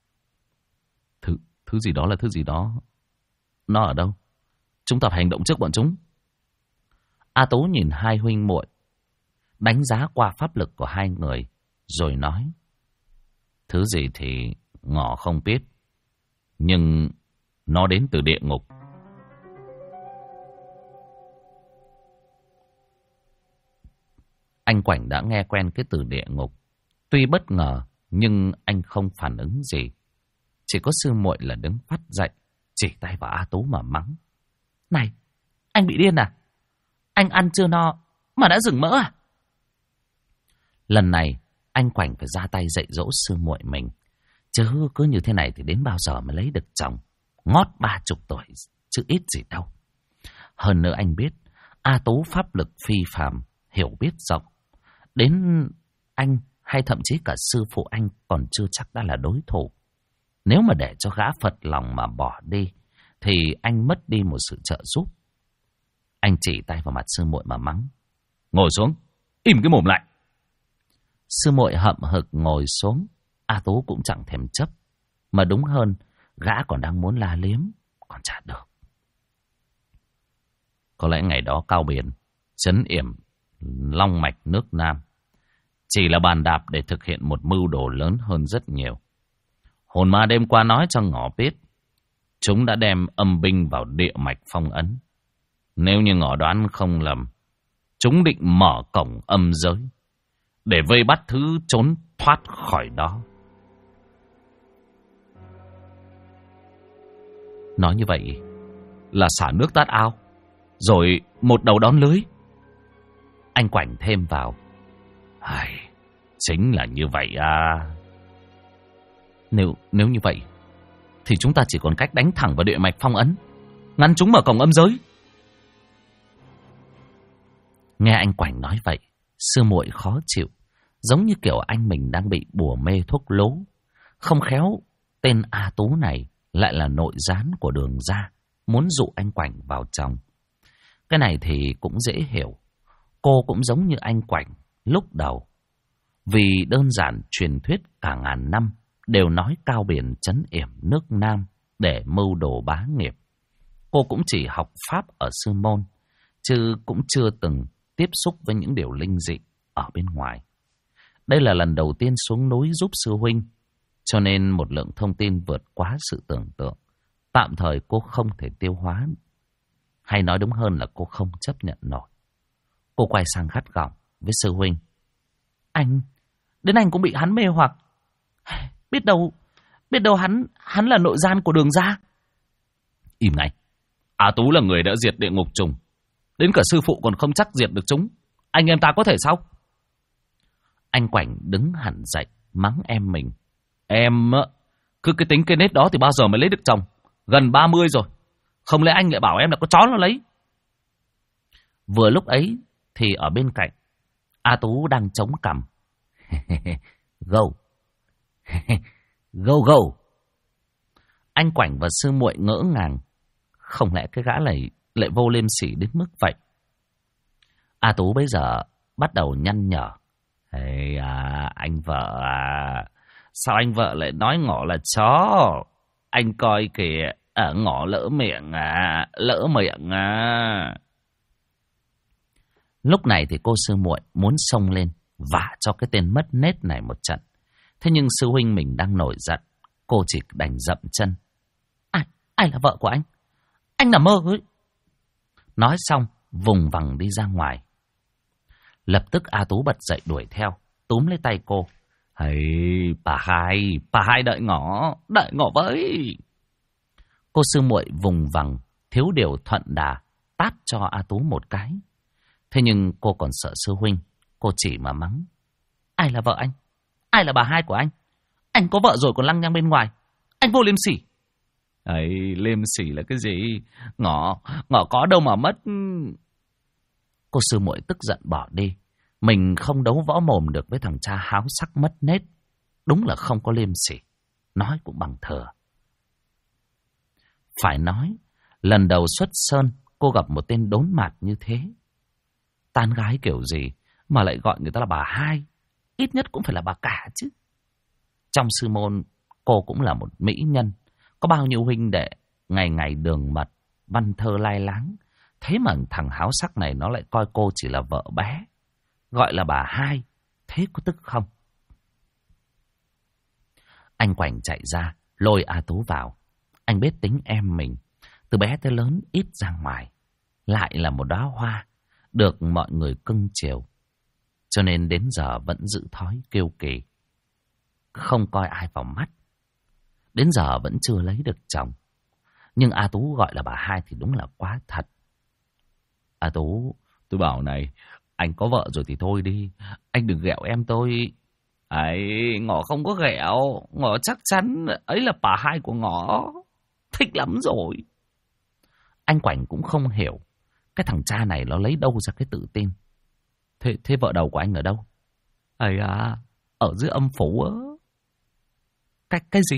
Thứ gì đó là thứ gì đó? Nó ở đâu? Chúng ta phải hành động trước bọn chúng. A Tú nhìn hai huynh muội, đánh giá qua pháp lực của hai người, rồi nói. Thứ gì thì Ngọ không biết, nhưng nó đến từ địa ngục. Anh Quảnh đã nghe quen cái từ địa ngục. Tuy bất ngờ, nhưng anh không phản ứng gì. Chỉ có sư muội là đứng phát dậy, chỉ tay vào A Tú mà mắng. Này, anh bị điên à? Anh ăn chưa no mà đã dừng mỡ à? Lần này, anh Quảnh phải ra tay dạy dỗ sư muội mình. Chứ cứ như thế này thì đến bao giờ mới lấy được chồng? Ngót 30 tuổi, chứ ít gì đâu. Hơn nữa anh biết, A Tú pháp lực phi phàm, hiểu biết rộng. Đến anh hay thậm chí cả sư phụ anh còn chưa chắc đã là đối thủ. Nếu mà để cho gã phật lòng mà bỏ đi, thì anh mất đi một sự trợ giúp. Anh chỉ tay vào mặt sư muội mà mắng. Ngồi xuống, im cái mồm lại. Sư muội hậm hực ngồi xuống. A Tú cũng chẳng thèm chấp. Mà đúng hơn, gã còn đang muốn la liếm, còn chả được. Có lẽ ngày đó Cao Biển trấn yểm long mạch nước Nam chỉ là bàn đạp để thực hiện một mưu đồ lớn hơn rất nhiều. Hồn ma đêm qua nói cho Ngọ biết, chúng đã đem âm binh vào địa mạch phong ấn. Nếu như Ngọ đoán không lầm, chúng định mở cổng âm giới để vây bắt thứ trốn thoát khỏi đó. Nói như vậy là xả nước tát ao, rồi một đầu đón lưới. Anh Quảnh thêm vào. Chính là như vậy à. Nếu như vậy thì chúng ta chỉ còn cách đánh thẳng vào địa mạch phong ấn, ngăn chúng mở cổng âm giới. Nghe anh Quảnh nói vậy, sư muội khó chịu, giống như kiểu anh mình đang bị bùa mê thuốc lố. Không khéo tên A Tú này lại là nội gián của Đường gia, muốn dụ anh Quảnh vào chồng. Cái này thì cũng dễ hiểu. Cô cũng giống như anh Quảnh lúc đầu. Vì đơn giản truyền thuyết cả ngàn năm đều nói Cao Biển trấn yểm nước Nam để mưu đồ bá nghiệp. Cô cũng chỉ học pháp ở sư môn, chứ cũng chưa từng tiếp xúc với những điều linh dị ở bên ngoài. Đây là lần đầu tiên xuống núi giúp sư huynh, cho nên một lượng thông tin vượt quá sự tưởng tượng. Tạm thời cô không thể tiêu hóa, hay nói đúng hơn là cô không chấp nhận nổi. Cô quay sang gắt gỏng với sư huynh. Đến anh cũng bị hắn mê hoặc. Biết đâu hắn là nội gian của Đường gia. Im ngay. A Tú là người đã diệt địa ngục trùng. Đến cả sư phụ còn không chắc diệt được chúng. Anh em ta có thể sao? Anh Quảnh đứng hẳn dậy, mắng em mình. Em cứ cái tính cái nết đó thì bao giờ mới lấy được chồng? Gần 30 rồi. Không lẽ anh lại bảo em là có chó nó lấy? Vừa lúc ấy thì ở bên cạnh, A Tú đang chống cằm. Gâu. Gâu gâu. Anh Quảnh và sư muội ngỡ ngàng. Không lẽ cái gã này lại vô liêm sỉ đến mức vậy? A Tú bây giờ bắt đầu nhăn nhở. Ê à, anh vợ à, sao anh vợ lại nói ngỏ là chó? Anh coi kìa, ngỏ lỡ miệng à, lỡ miệng à. Lúc này thì cô sư muội muốn xông lên vả cho cái tên mất nết này một trận. Thế nhưng sư huynh mình đang nổi giận, cô chỉ đành dậm chân. Ai là vợ của anh? Anh nằm mơ ấy. Nói xong, vùng vằng đi ra ngoài. Lập tức A Tú bật dậy đuổi theo, túm lấy tay cô. Hey, bà hai đợi ngỏ với. Cô sư muội vùng vằng, thiếu điều thuận đà, tát cho A Tú một cái. Thế nhưng cô còn sợ sư huynh, cô chỉ mà mắng. Ai là vợ anh? Ai là bà hai của anh? Anh có vợ rồi còn lăng nhăng bên ngoài. Anh vô liêm sỉ. Ấy, liêm sỉ là cái gì? Ngỏ có đâu mà mất. Cô sư muội tức giận bỏ đi. Mình không đấu võ mồm được với thằng cha háo sắc mất nết. Đúng là không có liêm sỉ. Nói cũng bằng thừa. Phải nói, lần đầu xuất sơn, cô gặp một tên đốn mạt như thế. Tán gái kiểu gì mà lại gọi người ta là bà hai? Ít nhất cũng phải là bà cả chứ. Trong sư môn, cô cũng là một mỹ nhân. Có bao nhiêu huynh đệ, ngày ngày đường mật, văn thơ lai láng. Thế mà thằng háo sắc này nó lại coi cô chỉ là vợ bé. Gọi là bà hai, thế có tức không? Anh Quảnh chạy ra, lôi A Tú vào. Anh biết tính em mình, từ bé tới lớn ít ra ngoài. Lại là một đóa hoa, được mọi người cưng chiều. Cho nên đến giờ vẫn giữ thói kiêu kỳ. Không coi ai vào mắt. Đến giờ vẫn chưa lấy được chồng. Nhưng A Tú gọi là bà hai thì đúng là quá thật. A Tú, tôi bảo này, anh có vợ rồi thì thôi đi. Anh đừng ghẹo em tôi. Ấy, Ngỏ không có ghẹo. Ngỏ chắc chắn ấy là bà hai của Ngỏ. Thích lắm rồi. Anh Quảnh cũng không hiểu. Cái thằng cha này nó lấy đâu ra cái tự tin. Thế vợ đầu của anh ở đâu? Ấy à, ở dưới âm phủ á. Cái gì?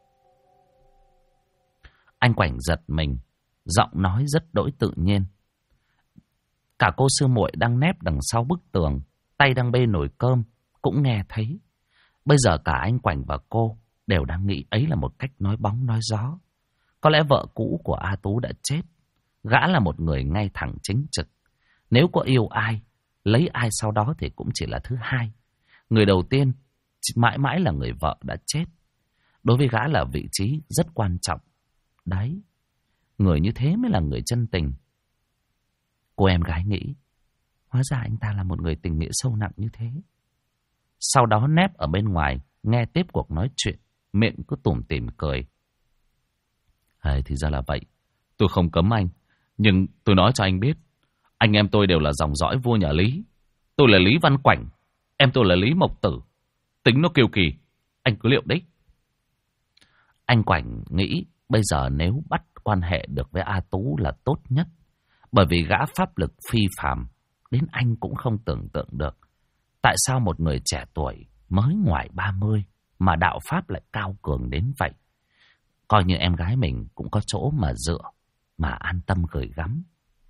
Anh Quảnh giật mình, giọng nói rất đỗi tự nhiên. Cả cô sư muội đang nép đằng sau bức tường, tay đang bê nồi cơm, cũng nghe thấy. Bây giờ cả anh Quảnh và cô đều đang nghĩ ấy là một cách nói bóng nói gió. Có lẽ vợ cũ của A Tú đã chết. Gã là một người ngay thẳng chính trực. Nếu có yêu ai, lấy ai sau đó thì cũng chỉ là thứ hai. Người đầu tiên mãi mãi là người vợ đã chết. Đối với gã là vị trí rất quan trọng. Đấy, người như thế mới là người chân tình. Cô em gái nghĩ, hóa ra anh ta là một người tình nghĩa sâu nặng như thế. Sau đó nép ở bên ngoài, nghe tiếp cuộc nói chuyện, miệng cứ tủm tỉm cười. Thì ra là vậy, tôi không cấm anh, nhưng tôi nói cho anh biết, anh em tôi đều là dòng dõi vua nhà Lý. Tôi là Lý Văn Quảnh, em tôi là Lý Mộc Tử. Tính nó kiêu kỳ, anh cứ liệu đấy. Anh Quảnh nghĩ bây giờ nếu bắt quan hệ được với A Tú là tốt nhất. Bởi vì gã pháp lực phi phàm, đến anh cũng không tưởng tượng được. Tại sao một người trẻ tuổi mới ngoài 30 mà đạo pháp lại cao cường đến vậy? Coi như em gái mình cũng có chỗ mà dựa, mà an tâm gửi gắm.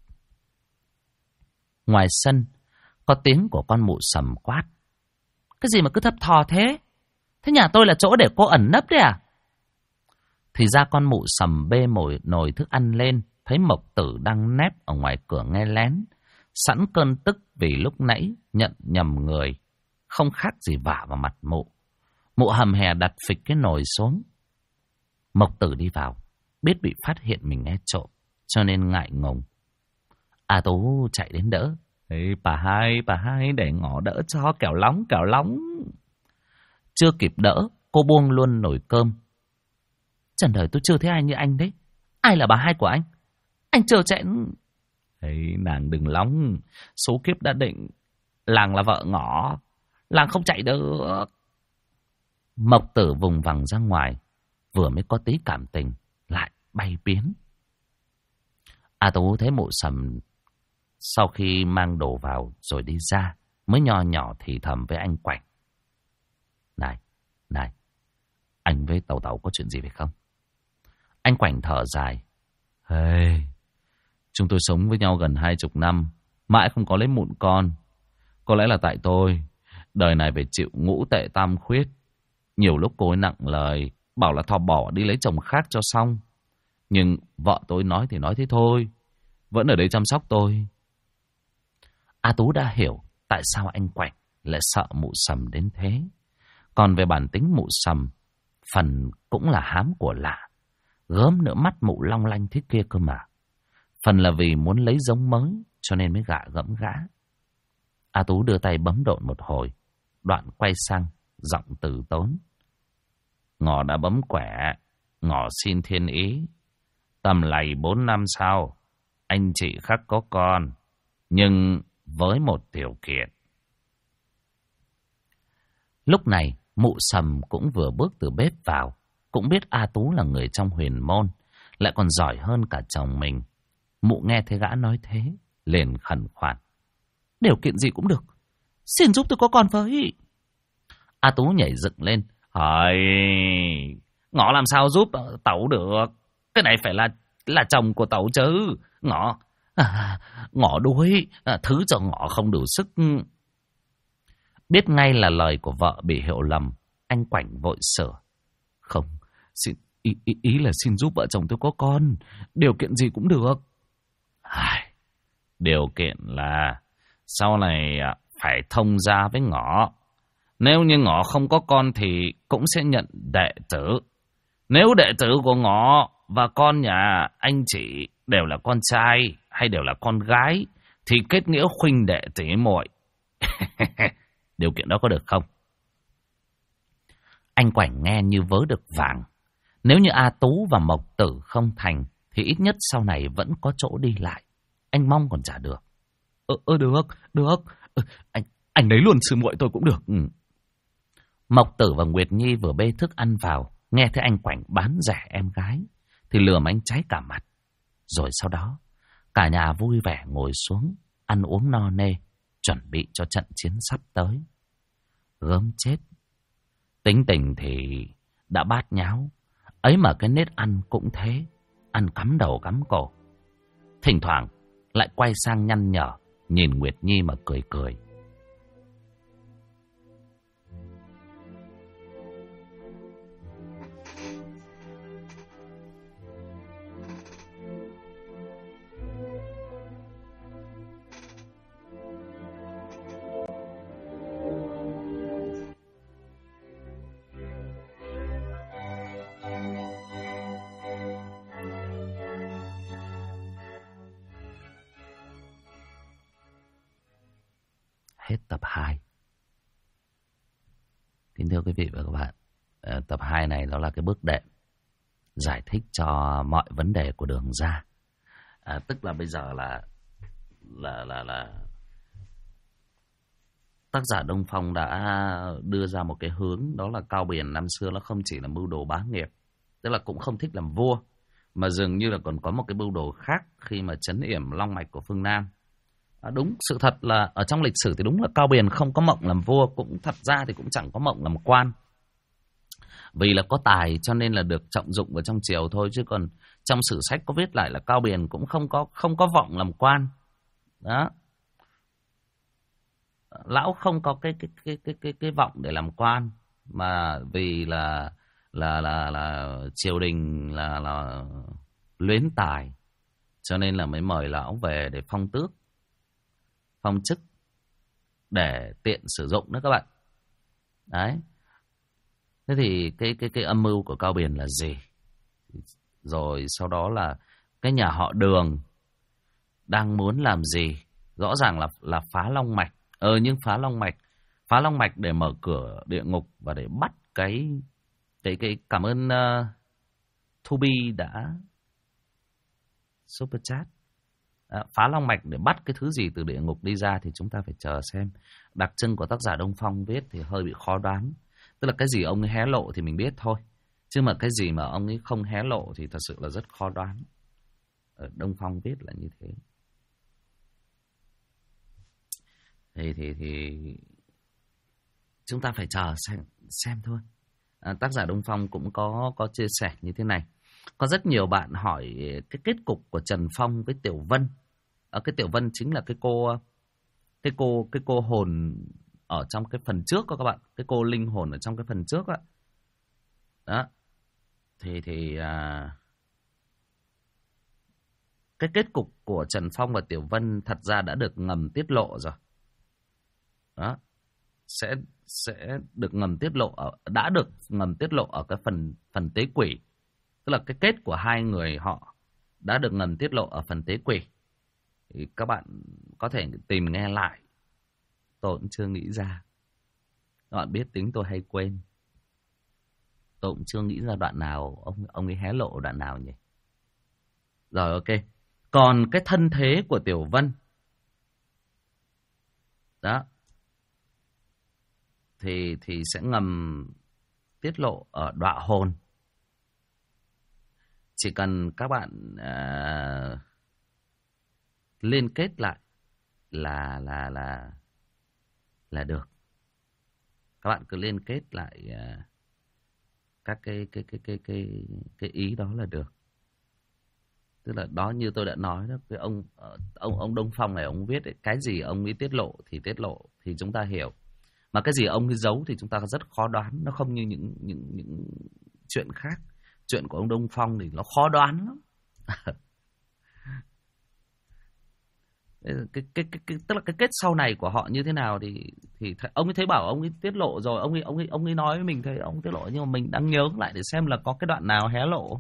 Ngoài sân, có tiếng của con mụ sầm quát. Cái gì mà cứ thấp thò thế? Thế nhà tôi là chỗ để cô ẩn nấp đấy à? Thì ra con mụ sầm bê nồi thức ăn lên, thấy Mộc Tử đang nép ở ngoài cửa nghe lén. Sẵn cơn tức vì lúc nãy nhận nhầm người, không khác gì vả vào mặt mụ. Mụ hầm hè đặt phịch cái nồi xuống. Mộc Tử đi vào, biết bị phát hiện mình nghe trộm, cho nên ngại ngùng. A Tú chạy đến đỡ. Ê, bà hai để Ngỏ đỡ cho, kẻo lóng. Chưa kịp đỡ, cô buông luôn nồi cơm. Trần đời tôi chưa thấy ai như anh đấy. Ai là bà hai của anh? Anh trơ trẽn. Ê, nàng đừng lóng. Số kiếp đã định, làng là vợ Ngỏ, làng không chạy được. Mộc Tử vùng vằng ra ngoài, vừa mới có tí cảm tình lại bay biến. A Tú thấy mụ sầm sau khi mang đồ vào rồi đi ra, mới nho nhỏ thì thầm với anh Quảnh. Này, Anh với Tàu Tàu có chuyện gì phải không? Anh Quảnh thở dài. Hey, chúng tôi sống với nhau gần 20 năm, mãi không có lấy mụn con. Có lẽ là tại tôi đời này phải chịu ngũ tệ tam khuyết. Nhiều lúc cô ấy nặng lời, bảo là thò bỏ đi lấy chồng khác cho xong. Nhưng vợ tôi nói thì nói thế thôi, vẫn ở đây chăm sóc tôi. A Tú đã hiểu tại sao anh Quảnh lại sợ mụ Sầm đến thế. Còn về bản tính mụ Sầm, phần cũng là hám của lạ. Gớm nữa mắt mụ long lanh thế kia cơ mà. Phần là vì muốn lấy giống mới cho nên mới gạ gẫm gã. A Tú đưa tay bấm độn một hồi, đoạn quay sang, giọng từ tốn. Ngọ đã bấm quẻ, ngọ xin thiên ý. Tầm lầy 4 năm sau, anh chị khắc có con, nhưng với một điều kiện. Lúc này, mụ Sầm cũng vừa bước từ bếp vào, cũng biết A Tú là người trong huyền môn, lại còn giỏi hơn cả chồng mình. Mụ nghe thấy gã nói thế, liền khẩn khoản. Điều kiện gì cũng được, xin giúp tôi có con với. A Tú nhảy dựng lên. Hỏi, Ngọ làm sao giúp Tẩu được? Cái này phải là chồng của Tẩu chứ. Ngọ đuối, thứ cho Ngọ không đủ sức. Biết ngay là lời của vợ bị hiểu lầm, anh Quảnh vội sửa. Không, ý là xin giúp vợ chồng tôi có con, điều kiện gì cũng được. Điều kiện là sau này phải thông gia với Ngọ. Nếu như Ngọ không có con thì cũng sẽ nhận đệ tử. Nếu đệ tử của Ngọ và con nhà anh chị đều là con trai hay đều là con gái thì kết nghĩa huynh đệ tỷ muội. Điều kiện đó có được không? Anh Quảnh nghe như vớ được vàng. Nếu như A Tú và Mộc Tử không thành thì ít nhất sau này vẫn có chỗ đi lại. Anh mong còn chả được. Được. Anh lấy luôn sư muội tôi cũng được. Mộc Tử và Nguyệt Nhi vừa bê thức ăn vào, nghe thấy anh Quảnh bán rẻ em gái thì lườm anh cháy cả mặt. Rồi sau đó cả nhà vui vẻ ngồi xuống ăn uống no nê, chuẩn bị cho trận chiến sắp tới. Gớm chết, tính tình thì đã bát nháo, ấy mà cái nết ăn cũng thế, ăn cắm đầu cắm cổ. Thỉnh thoảng lại quay sang nhăn nhở, nhìn Nguyệt Nhi mà cười cười. Hết tập 2. Kính thưa quý vị và các bạn, tập 2 này đó là cái bước đệm giải thích cho mọi vấn đề của Đường Ra. Tức là bây giờ là tác giả Đông Phong đã đưa ra một cái hướng, đó là Cao Biền năm xưa nó không chỉ là mưu đồ bá nghiệp, tức là cũng không thích làm vua, mà dường như là còn có một cái mưu đồ khác khi mà trấn yểm long mạch của phương Nam. Đúng, sự thật là ở trong lịch sử thì đúng là Cao Biền không có mộng làm vua, cũng thật ra thì cũng chẳng có mộng làm quan. Vì là có tài cho nên là được trọng dụng ở trong triều thôi, chứ còn trong sử sách có viết lại là Cao Biền cũng không có vọng làm quan. Đó. Lão không có cái vọng để làm quan, mà vì là triều đình là luyến tài, cho nên là mới mời lão về để phong tước, phong chức để tiện sử dụng đó các bạn. Đấy. Thế thì cái âm mưu của Cao Biền là gì? Rồi sau đó là cái nhà họ Đường đang muốn làm gì? Rõ ràng là phá long mạch. Nhưng phá long mạch để mở cửa địa ngục và để bắt cái cảm ơn Thu Bi đã super chat. Phá long mạch để bắt cái thứ gì từ địa ngục đi ra thì chúng ta phải chờ xem. Đặc trưng của tác giả Đông Phong viết thì hơi bị khó đoán. Tức là cái gì ông ấy hé lộ thì mình biết thôi, chứ mà cái gì mà ông ấy không hé lộ thì thật sự là rất khó đoán. Đông Phong viết là như thế. Thì chúng ta phải chờ xem thôi. Tác giả Đông Phong cũng có chia sẻ như thế này. Có rất nhiều bạn hỏi cái kết cục của Trần Phong với Tiểu Vân. Cái Tiểu Vân chính là cái cô hồn ở trong cái phần trước đó các bạn, cái cô linh hồn ở trong cái phần trước đó. Đó. Thì cái kết cục của Trần Phong và Tiểu Vân thật ra đã được ngầm tiết lộ rồi. Đó. Sẽ được ngầm tiết lộ đã được ngầm tiết lộ ở cái phần tế quỷ. Tức là cái kết của hai người họ đã được ngầm tiết lộ ở phần tế quỷ. Thì các bạn có thể tìm nghe lại. Tôi cũng chưa nghĩ ra. Các bạn biết tính tôi hay quên. Tôi cũng chưa nghĩ ra đoạn nào ông ấy hé lộ đoạn nào nhỉ. Rồi ok. Còn cái thân thế của Tiểu Vân. Đó. Thì sẽ ngầm tiết lộ ở đọa hồn. Chỉ cần các bạn liên kết lại là được. Các bạn cứ liên kết lại các cái ý đó là được. Tức là đó, như tôi đã nói đó, cái ông Đông Phong này ông viết ấy, cái gì ông ấy tiết lộ thì chúng ta hiểu. Mà cái gì ông ấy giấu thì chúng ta rất khó đoán. Nó không như những chuyện khác. Chuyện của ông Đông Phong thì nó khó đoán lắm. Tức là cái kết sau này của họ như thế nào thì ông ấy thấy bảo ông ấy tiết lộ rồi, ông ấy nói với mình thấy ông tiết lộ, nhưng mà mình đang nhớ lại để xem là có cái đoạn nào hé lộ.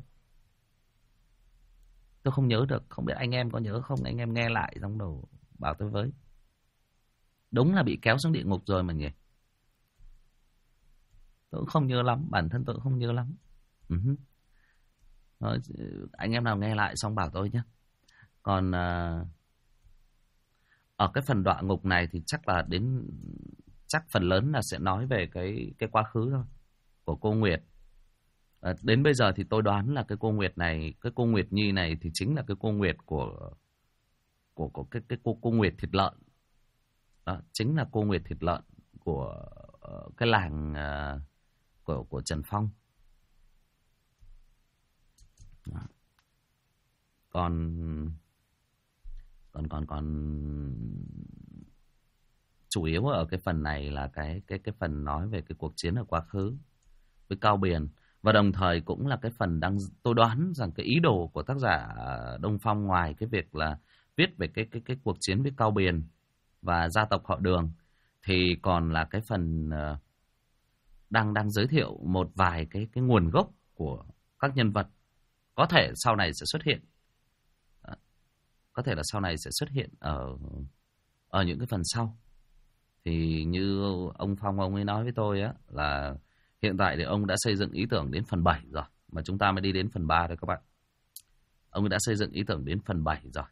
Tôi không nhớ được, không biết anh em có nhớ không, anh em nghe lại xong đầu bảo tôi với. Đúng là bị kéo xuống địa ngục rồi mà nhỉ. Tôi cũng không nhớ lắm, bản thân tôi cũng không nhớ lắm. Rồi, anh em nào nghe lại xong bảo tôi nhé. Còn ở cái phần đọa ngục này thì chắc phần lớn là sẽ nói về cái quá khứ thôi của cô Nguyệt. Đến bây giờ thì tôi đoán là cái cô Nguyệt này, cái cô Nguyệt Nhi này thì chính là cái cô Nguyệt của cái cô Nguyệt thịt lợn. Đó, chính là cô Nguyệt thịt lợn của cái làng của Trần Phong. Đó. Còn chủ yếu ở cái phần này là cái phần nói về cái cuộc chiến ở quá khứ với Cao Biền, và đồng thời cũng là cái phần tôi đoán rằng cái ý đồ của tác giả Đông Phong, ngoài cái việc là viết về cái cuộc chiến với Cao Biền và gia tộc họ Đường, thì còn là cái phần đang giới thiệu một vài cái nguồn gốc của các nhân vật có thể sau này sẽ xuất hiện. Có thể là sau này sẽ xuất hiện ở những cái phần sau. Thì như ông Phong ông ấy nói với tôi á, là hiện tại thì ông đã xây dựng ý tưởng đến phần 7 rồi, mà chúng ta mới đi đến phần 3 thôi các bạn. Ông ấy đã xây dựng ý tưởng đến phần 7 rồi.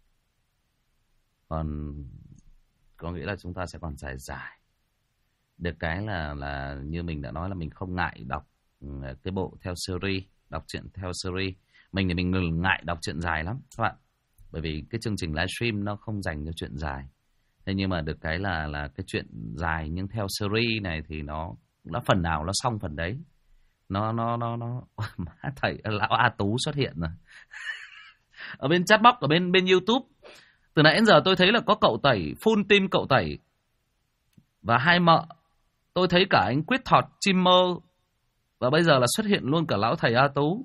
Còn có nghĩa là chúng ta sẽ còn dài. Được cái là như mình đã nói là mình không ngại đọc cái bộ theo series, đọc truyện theo series. Mình thì mình ngại đọc truyện dài lắm các bạn. Bởi vì cái chương trình livestream nó không dành cho chuyện dài. Thế nhưng mà được cái là cái chuyện dài nhưng theo series này thì nó phần nào nó xong phần đấy. Nó thầy lão A Tú xuất hiện rồi. Ở bên chatbox, ở bên YouTube. Từ nãy đến giờ tôi thấy là có cậu Tẩy, full team cậu Tẩy và hai mợ. Tôi thấy cả anh Quyết Thọt, Chim Mơ, và bây giờ là xuất hiện luôn cả lão thầy A Tú.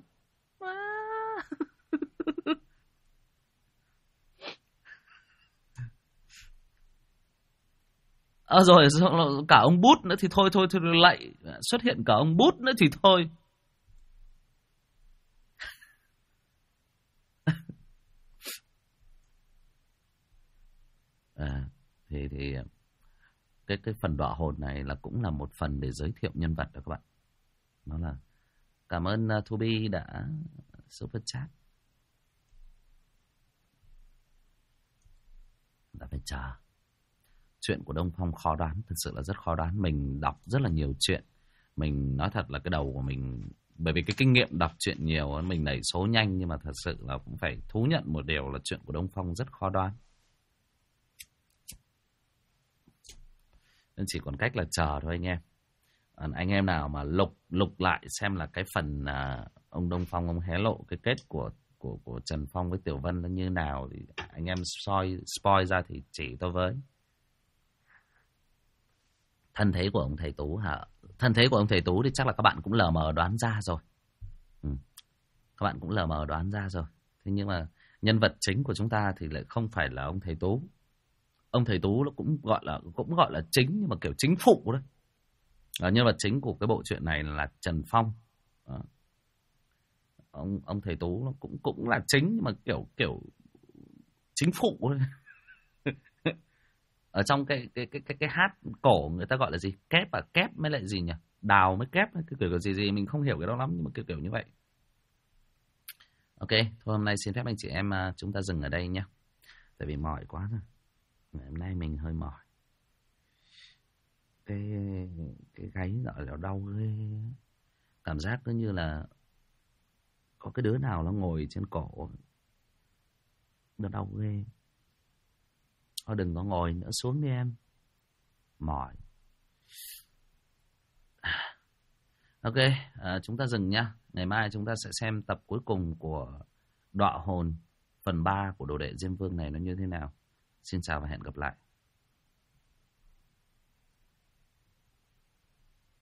Rồi cả ông Bút nữa thì thôi lại xuất hiện cả ông Bút nữa thì thôi. Thì cái phần đọa hồn này là cũng là một phần để giới thiệu nhân vật đó các bạn. Nó là cảm ơn Thubi đã super chat. Đã phải chờ. Chuyện của Đông Phong khó đoán, thực sự là rất khó đoán. Mình đọc rất là nhiều chuyện. Mình nói thật là cái đầu của mình, bởi vì cái kinh nghiệm đọc chuyện nhiều, mình đẩy số nhanh, nhưng mà thật sự là cũng phải thú nhận một điều là chuyện của Đông Phong rất khó đoán. Nên chỉ còn cách là chờ thôi anh em. Anh em nào mà lục lại xem là cái phần ông Đông Phong ông hé lộ cái kết của Trần Phong với Tiểu Vân nó như nào thì anh em spoil ra thì chỉ tôi với. Thân thế của ông thầy Tú hả? Thân thế của ông thầy Tú thì chắc là các bạn cũng lờ mờ đoán ra rồi. Các bạn cũng lờ mờ đoán ra rồi. Thế nhưng mà nhân vật chính của chúng ta thì lại không phải là ông thầy Tú. Ông thầy Tú nó cũng gọi là chính, nhưng mà kiểu chính phụ đấy. Nhân vật chính của cái bộ truyện này là Trần Phong. Đó. Ông thầy Tú nó cũng là chính, nhưng mà kiểu chính phụ đấy. Ở trong cái hát cổ người ta gọi là gì? Kép à? Kép mới lại gì nhỉ? Đào mới kép, cái kiểu gì mình không hiểu cái đó lắm, nhưng mà kiểu như vậy. Ok, thôi hôm nay xin phép anh chị em chúng ta dừng ở đây nhé. Tại vì mỏi quá rồi. Ngày hôm nay mình hơi mỏi. Cái gáy gọi là đau ghê. Cảm giác cứ như là có cái đứa nào nó ngồi trên cổ. Nó đau ghê. Thôi đừng có ngồi nữa, xuống đi em. Mỏi. Ok, chúng ta dừng nhá. Ngày mai chúng ta sẽ xem tập cuối cùng của Đọa Hồn phần 3 của Đồ Đệ Diêm Vương này nó như thế nào. Xin chào và hẹn gặp lại.